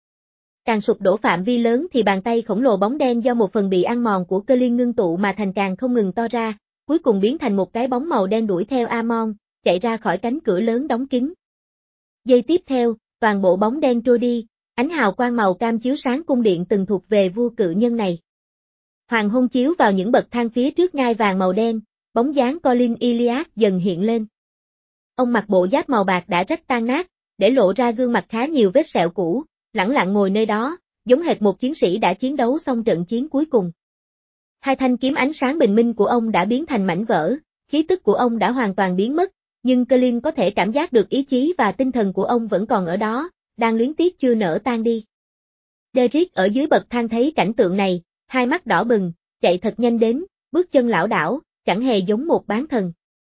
Càng sụp đổ phạm vi lớn thì bàn tay khổng lồ bóng đen do một phần bị ăn mòn của Colin ngưng tụ mà thành càng không ngừng to ra, cuối cùng biến thành một cái bóng màu đen đuổi theo Amon, chạy ra khỏi cánh cửa lớn đóng kín. Giây tiếp theo, toàn bộ bóng đen trôi đi, ánh hào quang màu cam chiếu sáng cung điện từng thuộc về vua cự nhân này. Hoàng hôn chiếu vào những bậc thang phía trước ngai vàng màu đen, bóng dáng Colin Iliad dần hiện lên. Ông mặc bộ giáp màu bạc đã rách tan nát, để lộ ra gương mặt khá nhiều vết sẹo cũ, lẳng lặng ngồi nơi đó, giống hệt một chiến sĩ đã chiến đấu xong trận chiến cuối cùng. Hai thanh kiếm ánh sáng bình minh của ông đã biến thành mảnh vỡ, khí tức của ông đã hoàn toàn biến mất, nhưng Colin có thể cảm giác được ý chí và tinh thần của ông vẫn còn ở đó, đang luyến tiếc chưa nỡ tan đi. Derrick ở dưới bậc thang thấy cảnh tượng này, hai mắt đỏ bừng, chạy thật nhanh đến, bước chân lảo đảo, chẳng hề giống một bán thần.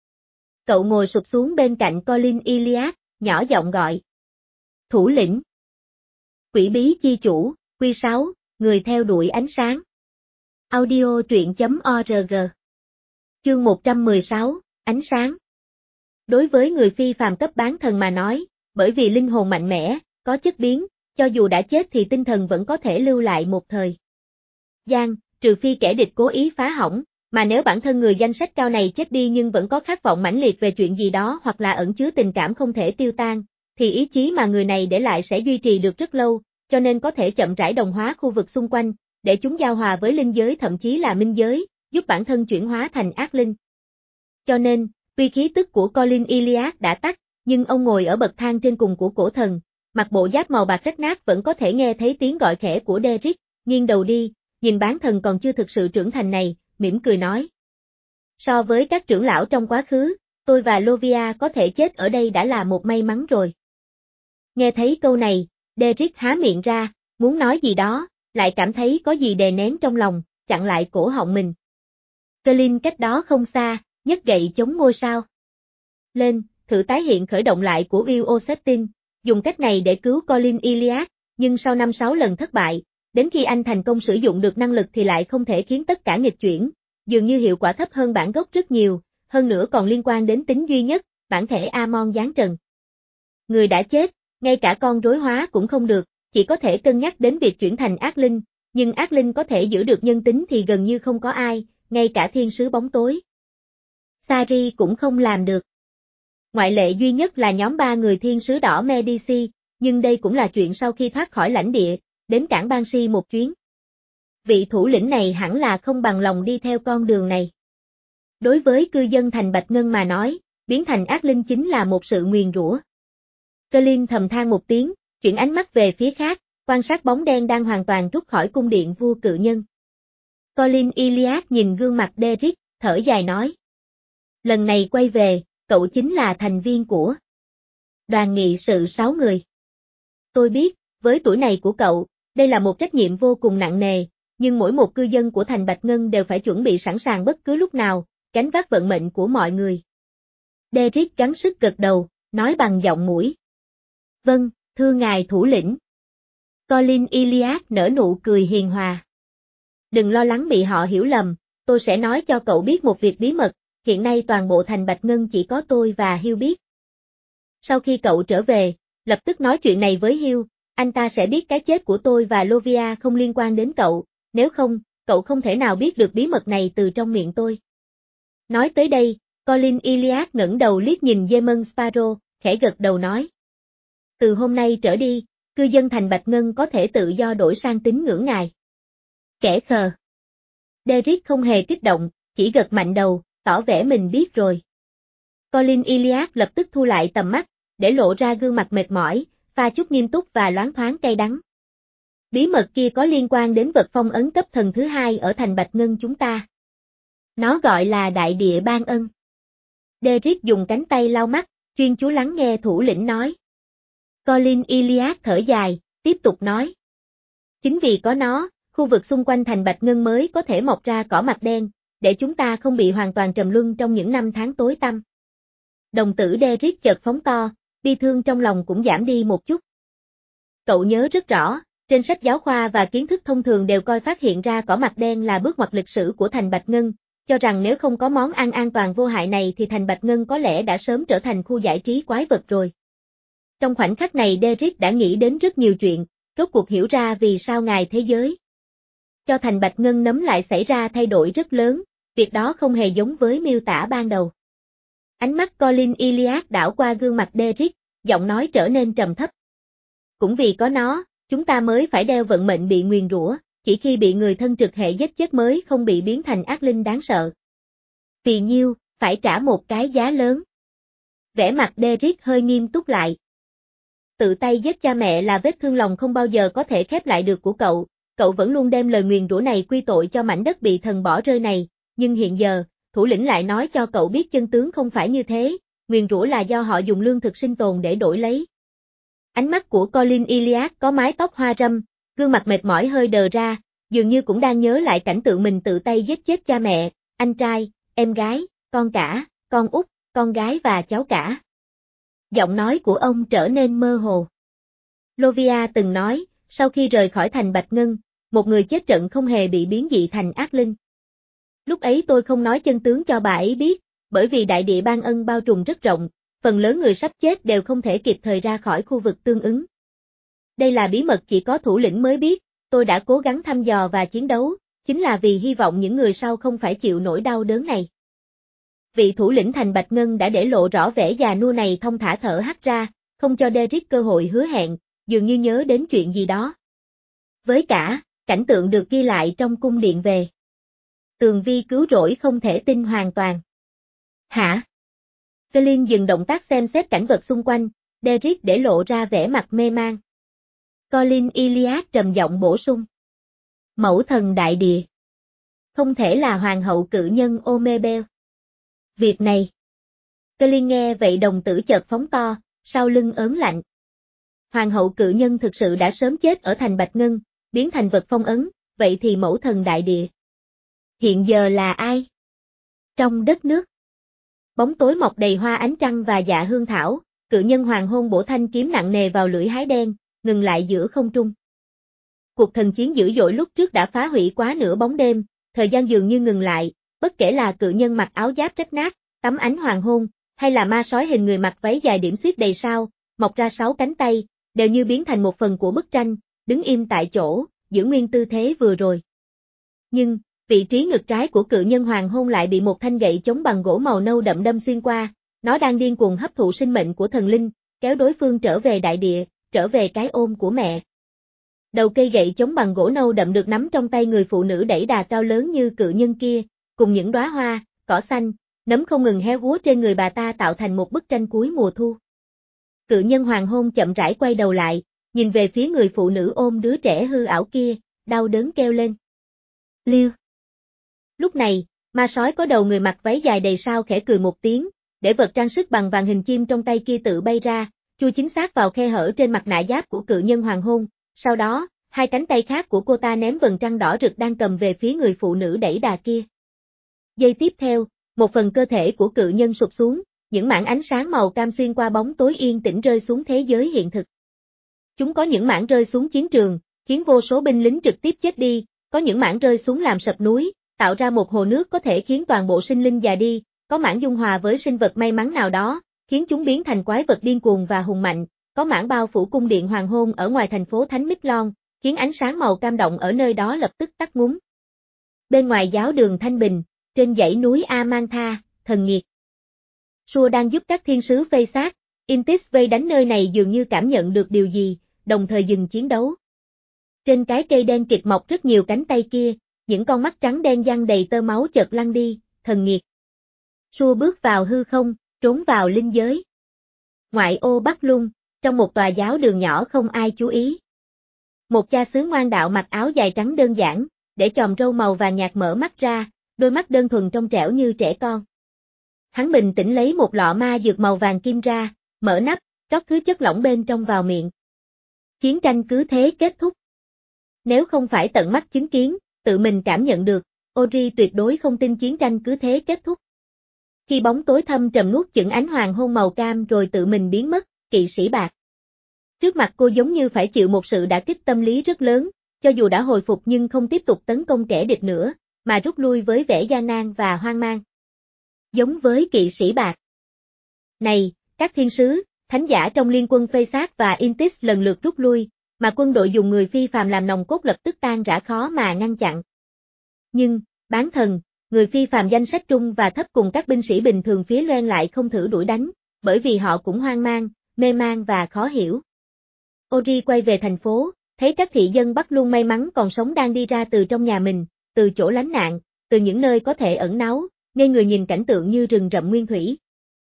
Cậu ngồi sụp xuống bên cạnh Colin Iliad, nhỏ giọng gọi. Thủ lĩnh. Quỷ bí chi chủ, quy sáu, người theo đuổi ánh sáng. Audio truyện chấm org. Chương một trăm mười sáu, ánh sáng. Đối với người phi phàm cấp bán thần mà nói, bởi vì linh hồn mạnh mẽ, có chất biến, cho dù đã chết thì tinh thần vẫn có thể lưu lại một thời gian, trừ phi kẻ địch cố ý phá hỏng, mà nếu bản thân người danh sách cao này chết đi nhưng vẫn có khát vọng mãnh liệt về chuyện gì đó hoặc là ẩn chứa tình cảm không thể tiêu tan, thì ý chí mà người này để lại sẽ duy trì được rất lâu, cho nên có thể chậm rãi đồng hóa khu vực xung quanh, để chúng giao hòa với linh giới thậm chí là minh giới, giúp bản thân chuyển hóa thành ác linh. Cho nên, tuy khí tức của Colin Iliad đã tắt, nhưng ông ngồi ở bậc thang trên cùng của cổ thần, mặc bộ giáp màu bạc rách nát vẫn có thể nghe thấy tiếng gọi khẽ của Derrick, nghiêng đầu đi, nhìn bán thần còn chưa thực sự trưởng thành này, mỉm cười nói. So với các trưởng lão trong quá khứ, tôi và Lovia có thể chết ở đây đã là một may mắn rồi. Nghe thấy câu này, Derrick há miệng ra, muốn nói gì đó, lại cảm thấy có gì đè nén trong lòng, chặn lại cổ họng mình. Colin cách đó không xa, nhấc gậy chống ngôi sao lên, thử tái hiện khởi động lại của Will Ossetin, dùng cách này để cứu Colin Iliad, nhưng sau năm sáu lần thất bại, đến khi anh thành công sử dụng được năng lực thì lại không thể khiến tất cả nghịch chuyển, dường như hiệu quả thấp hơn bản gốc rất nhiều, hơn nữa còn liên quan đến tính duy nhất, bản thể Amon giáng trần. Người đã chết, ngay cả con rối hóa cũng không được, chỉ có thể cân nhắc đến việc chuyển thành ác linh, nhưng ác linh có thể giữ được nhân tính thì gần như không có ai, ngay cả thiên sứ bóng tối. Sari cũng không làm được. Ngoại lệ duy nhất là nhóm ba người thiên sứ đỏ Medici, nhưng đây cũng là chuyện sau khi thoát khỏi lãnh địa, đến cảng Banshee một chuyến. Vị thủ lĩnh này hẳn là không bằng lòng đi theo con đường này. Đối với cư dân thành Bạch Ngân mà nói, biến thành ác linh chính là một sự nguyền rủa. Colin thầm than một tiếng, chuyển ánh mắt về phía khác, quan sát bóng đen đang hoàn toàn rút khỏi cung điện vua cự nhân. Colin Iliad nhìn gương mặt Derrick, thở dài nói. Lần này quay về, cậu chính là thành viên của đoàn nghị sự sáu người. Tôi biết, với tuổi này của cậu, đây là một trách nhiệm vô cùng nặng nề, nhưng mỗi một cư dân của thành Bạch Ngân đều phải chuẩn bị sẵn sàng bất cứ lúc nào, gánh vác vận mệnh của mọi người. Derrick gắng sức gật đầu, nói bằng giọng mũi. Vâng, thưa ngài thủ lĩnh. Colin Iliad nở nụ cười hiền hòa. Đừng lo lắng bị họ hiểu lầm, tôi sẽ nói cho cậu biết một việc bí mật, hiện nay toàn bộ thành Bạch Ngân chỉ có tôi và Hill biết. Sau khi cậu trở về, lập tức nói chuyện này với Hill, anh ta sẽ biết cái chết của tôi và Lovia không liên quan đến cậu, nếu không, cậu không thể nào biết được bí mật này từ trong miệng tôi. Nói tới đây, Colin Iliad ngẩng đầu liếc nhìn Demon Sparrow, khẽ gật đầu nói. Từ hôm nay trở đi, cư dân thành Bạch Ngân có thể tự do đổi sang tín ngưỡng ngài. Kẻ khờ. Derrick không hề kích động, chỉ gật mạnh đầu, tỏ vẻ mình biết rồi. Colin Iliad lập tức thu lại tầm mắt, để lộ ra gương mặt mệt mỏi, pha chút nghiêm túc và loáng thoáng cay đắng. Bí mật kia có liên quan đến vật phong ấn cấp thần thứ hai ở thành Bạch Ngân chúng ta. Nó gọi là đại địa ban ân. Derrick dùng cánh tay lau mắt, chuyên chú lắng nghe thủ lĩnh nói. Colin Iliad thở dài, tiếp tục nói. Chính vì có nó, khu vực xung quanh thành Bạch Ngân mới có thể mọc ra cỏ mặt đen, để chúng ta không bị hoàn toàn trầm luân trong những năm tháng tối tăm. Đồng tử Derrick chợt phóng to, bi thương trong lòng cũng giảm đi một chút. Cậu nhớ rất rõ, trên sách giáo khoa và kiến thức thông thường đều coi phát hiện ra cỏ mặt đen là bước ngoặt lịch sử của thành Bạch Ngân, cho rằng nếu không có món ăn an toàn vô hại này thì thành Bạch Ngân có lẽ đã sớm trở thành khu giải trí quái vật rồi. Trong khoảnh khắc này Derrick đã nghĩ đến rất nhiều chuyện, rốt cuộc hiểu ra vì sao ngài thế giới cho thành Bạch Ngân nấm lại xảy ra thay đổi rất lớn, việc đó không hề giống với miêu tả ban đầu. Ánh mắt Colin Iliad đảo qua gương mặt Derrick, giọng nói trở nên trầm thấp. Cũng vì có nó, chúng ta mới phải đeo vận mệnh bị nguyền rủa, chỉ khi bị người thân trực hệ giết chết mới không bị biến thành ác linh đáng sợ. Vì nhiêu, phải trả một cái giá lớn. Vẻ mặt Derrick hơi nghiêm túc lại. Tự tay giết cha mẹ là vết thương lòng không bao giờ có thể khép lại được của cậu, cậu vẫn luôn đem lời nguyền rủa này quy tội cho mảnh đất bị thần bỏ rơi này, nhưng hiện giờ, thủ lĩnh lại nói cho cậu biết chân tướng không phải như thế, nguyền rủa là do họ dùng lương thực sinh tồn để đổi lấy. Ánh mắt của Colin Iliad có mái tóc hoa râm, gương mặt mệt mỏi hơi đờ ra, dường như cũng đang nhớ lại cảnh tượng mình tự tay giết chết cha mẹ, anh trai, em gái, con cả, con út, con gái và cháu cả. Giọng nói của ông trở nên mơ hồ. Lovia từng nói, sau khi rời khỏi thành Bạch Ngân, một người chết trận không hề bị biến dị thành ác linh. Lúc ấy tôi không nói chân tướng cho bà ấy biết, bởi vì đại địa ban ân bao trùm rất rộng, phần lớn người sắp chết đều không thể kịp thời ra khỏi khu vực tương ứng. Đây là bí mật chỉ có thủ lĩnh mới biết, tôi đã cố gắng thăm dò và chiến đấu, chính là vì hy vọng những người sau không phải chịu nỗi đau đớn này. Vị thủ lĩnh thành Bạch Ngân đã để lộ rõ vẻ già nua này thông thả thở hắt ra, không cho Derrick cơ hội hứa hẹn, dường như nhớ đến chuyện gì đó. Với cả, cảnh tượng được ghi lại trong cung điện về. Tường vi cứu rỗi không thể tin hoàn toàn. Hả? Colin dừng động tác xem xét cảnh vật xung quanh, Derrick để lộ ra vẻ mặt mê man. Colin Iliad trầm giọng bổ sung. Mẫu thần đại địa. Không thể là hoàng hậu cự nhân Omebel. Việc này. Colin nghe vậy đồng tử chợt phóng to, sau lưng ớn lạnh. Hoàng hậu cự nhân thực sự đã sớm chết ở thành Bạch Ngân, biến thành vật phong ấn, vậy thì mẫu thần đại địa. Hiện giờ là ai? Trong đất nước. Bóng tối mọc đầy hoa ánh trăng và dạ hương thảo, cự nhân hoàng hôn bổ thanh kiếm nặng nề vào lưỡi hái đen, ngừng lại giữa không trung. Cuộc thần chiến dữ dội lúc trước đã phá hủy quá nửa bóng đêm, thời gian dường như ngừng lại, bất kể là cự nhân mặc áo giáp rách nát, tắm ánh hoàng hôn, hay là ma sói hình người mặc váy dài điểm xuyết đầy sao, mọc ra sáu cánh tay, đều như biến thành một phần của bức tranh, đứng im tại chỗ, giữ nguyên tư thế vừa rồi. Nhưng, vị trí ngực trái của cự nhân hoàng hôn lại bị một thanh gậy chống bằng gỗ màu nâu đậm đâm xuyên qua, nó đang điên cuồng hấp thụ sinh mệnh của thần linh, kéo đối phương trở về đại địa, trở về cái ôm của mẹ. Đầu cây gậy chống bằng gỗ nâu đậm được nắm trong tay người phụ nữ đẩy đà cao lớn như cự nhân kia, cùng những đóa hoa, cỏ xanh, nấm không ngừng héo úa trên người bà ta tạo thành một bức tranh cuối mùa thu. Cự nhân hoàng hôn chậm rãi quay đầu lại, nhìn về phía người phụ nữ ôm đứa trẻ hư ảo kia, đau đớn kêu lên. Liêu. Lúc này, ma sói có đầu người mặc váy dài đầy sao khẽ cười một tiếng, để vật trang sức bằng vàng hình chim trong tay kia tự bay ra, chui chính xác vào khe hở trên mặt nạ giáp của cự nhân hoàng hôn, sau đó, hai cánh tay khác của cô ta ném vầng trăng đỏ rực đang cầm về phía người phụ nữ đẩy đà kia. Giây tiếp theo, một phần cơ thể của cự nhân sụp xuống, những mảng ánh sáng màu cam xuyên qua bóng tối yên tĩnh rơi xuống thế giới hiện thực. Chúng có những mảng rơi xuống chiến trường, khiến vô số binh lính trực tiếp chết đi, có những mảng rơi xuống làm sập núi, tạo ra một hồ nước có thể khiến toàn bộ sinh linh già đi, có mảng dung hòa với sinh vật may mắn nào đó, khiến chúng biến thành quái vật điên cuồng và hùng mạnh, có mảng bao phủ cung điện hoàng hôn ở ngoài thành phố Thánh Miclon, khiến ánh sáng màu cam động ở nơi đó lập tức tắt ngúm. Bên ngoài giáo đường Thanh Bình, trên dãy núi Amantha, thần nghiệt. Sua đang giúp các thiên sứ vây sát, Intis vây đánh nơi này dường như cảm nhận được điều gì, đồng thời dừng chiến đấu. Trên cái cây đen kịt mọc rất nhiều cánh tay kia, những con mắt trắng đen giăng đầy tơ máu chợt lăn đi, thần nghiệt. Sua bước vào hư không, trốn vào linh giới. Ngoại ô Bắc Lung, trong một tòa giáo đường nhỏ không ai chú ý. Một cha xứ ngoan đạo mặc áo dài trắng đơn giản, để chòm râu màu vàng nhạt mở mắt ra, đôi mắt đơn thuần trong trẻo như trẻ con. Hắn bình tĩnh lấy một lọ ma dược màu vàng kim ra, mở nắp, rót thứ chất lỏng bên trong vào miệng. Chiến tranh cứ thế kết thúc. Nếu không phải tận mắt chứng kiến, tự mình cảm nhận được, Ori tuyệt đối không tin chiến tranh cứ thế kết thúc. Khi bóng tối thâm trầm nuốt chửng ánh hoàng hôn màu cam rồi tự mình biến mất, kỵ sĩ bạc. Trước mặt cô giống như phải chịu một sự đả kích tâm lý rất lớn, cho dù đã hồi phục nhưng không tiếp tục tấn công kẻ địch nữa, mà rút lui với vẻ gian nan và hoang mang. Giống với kỵ sĩ bạc. Này, các thiên sứ, thánh giả trong liên quân Phê Sát và Intis lần lượt rút lui, mà quân đội dùng người phi phàm làm nòng cốt lập tức tan rã khó mà ngăn chặn. Nhưng, bán thần, người phi phàm danh sách trung và thấp cùng các binh sĩ bình thường phía Loen lại không thử đuổi đánh, bởi vì họ cũng hoang mang, mê man và khó hiểu. Ori quay về thành phố, thấy các thị dân Bắc Luân may mắn còn sống đang đi ra từ trong nhà mình, từ chỗ lánh nạn, từ những nơi có thể ẩn náu, ngây người nhìn cảnh tượng như rừng rậm nguyên thủy.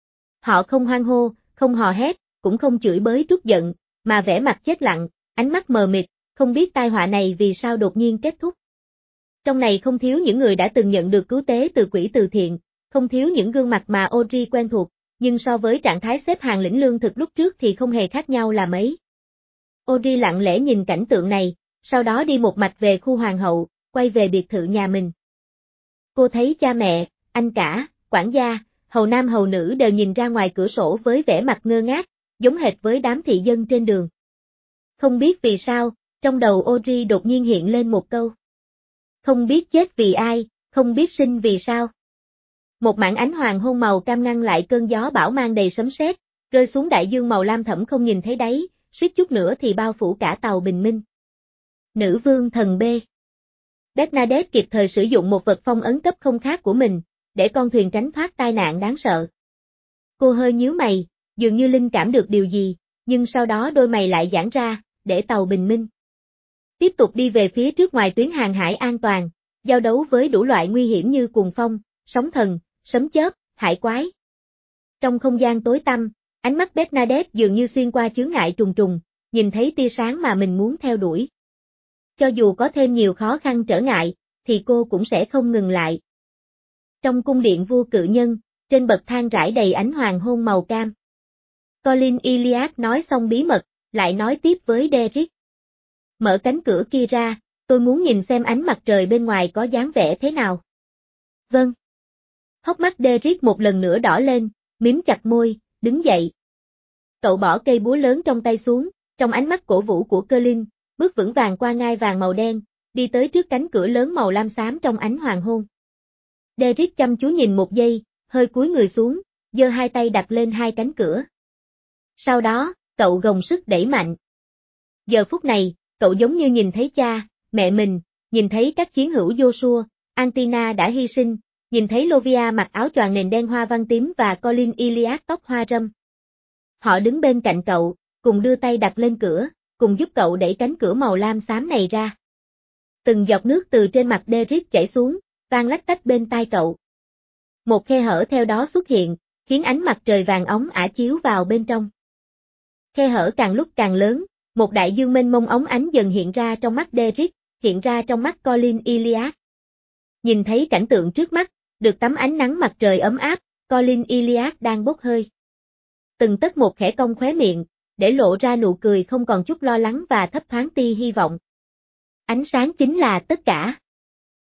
Họ không hoan hô, không hò hét, cũng không chửi bới trút giận, mà vẻ mặt chết lặng, ánh mắt mờ mịt, không biết tai họa này vì sao đột nhiên kết thúc. Trong này không thiếu những người đã từng nhận được cứu tế từ quỹ từ thiện, không thiếu những gương mặt mà Audrey quen thuộc, nhưng so với trạng thái xếp hàng lĩnh lương thực lúc trước thì không hề khác nhau là mấy. Audrey lặng lẽ nhìn cảnh tượng này, sau đó đi một mạch về khu hoàng hậu, quay về biệt thự nhà mình. Cô thấy cha mẹ, anh cả, quản gia, hầu nam hầu nữ đều nhìn ra ngoài cửa sổ với vẻ mặt ngơ ngác, giống hệt với đám thị dân trên đường. Không biết vì sao, trong đầu Audrey đột nhiên hiện lên một câu. Không biết chết vì ai, không biết sinh vì sao. Một mảng ánh hoàng hôn màu cam ngăn lại cơn gió bão mang đầy sấm sét, rơi xuống đại dương màu lam thẫm không nhìn thấy đáy, suýt chút nữa thì bao phủ cả tàu bình minh. Nữ vương thần B. Bernadette kịp thời sử dụng một vật phong ấn cấp không khác của mình, để con thuyền tránh thoát tai nạn đáng sợ. Cô hơi nhíu mày, dường như linh cảm được điều gì, nhưng sau đó đôi mày lại giãn ra, để tàu bình minh tiếp tục đi về phía trước ngoài tuyến hàng hải an toàn, giao đấu với đủ loại nguy hiểm như cuồng phong, sóng thần, sấm chớp, hải quái. Trong không gian tối tăm, ánh mắt Bernadette dường như xuyên qua chướng ngại trùng trùng, nhìn thấy tia sáng mà mình muốn theo đuổi. Cho dù có thêm nhiều khó khăn trở ngại, thì cô cũng sẽ không ngừng lại. Trong cung điện vua cự nhân, trên bậc thang rải đầy ánh hoàng hôn màu cam. Colin Iliad nói xong bí mật, lại nói tiếp với Derrick. Mở cánh cửa kia ra, tôi muốn nhìn xem ánh mặt trời bên ngoài có dáng vẻ thế nào. Vâng. Hốc mắt Derrick một lần nữa đỏ lên, mím chặt môi, đứng dậy. Cậu bỏ cây búa lớn trong tay xuống, trong ánh mắt cổ vũ của Colin, bước vững vàng qua ngai vàng màu đen, đi tới trước cánh cửa lớn màu lam xám trong ánh hoàng hôn. Derrick chăm chú nhìn một giây, hơi cúi người xuống, giơ hai tay đặt lên hai cánh cửa. Sau đó, cậu gồng sức đẩy mạnh. Giờ phút này, cậu giống như nhìn thấy cha, mẹ mình, nhìn thấy các chiến hữu Joshua, Antina đã hy sinh, nhìn thấy Lovia mặc áo choàng nền đen hoa văn tím và Colin Iliad tóc hoa râm. Họ đứng bên cạnh cậu, cùng đưa tay đặt lên cửa, cùng giúp cậu đẩy cánh cửa màu lam xám này ra. Từng giọt nước từ trên mặt Derrick chảy xuống, vang lách tách bên tai cậu. Một khe hở theo đó xuất hiện, khiến ánh mặt trời vàng óng ả chiếu vào bên trong. Khe hở càng lúc càng lớn, một đại dương mênh mông óng ánh dần hiện ra trong mắt Derrick, hiện ra trong mắt Colin Iliad. Nhìn thấy cảnh tượng trước mắt, được tắm ánh nắng mặt trời ấm áp, Colin Iliad đang bốc hơi. Từng tấc một khẽ cong khóe miệng, để lộ ra nụ cười không còn chút lo lắng và thấp thoáng tia hy vọng. Ánh sáng chính là tất cả.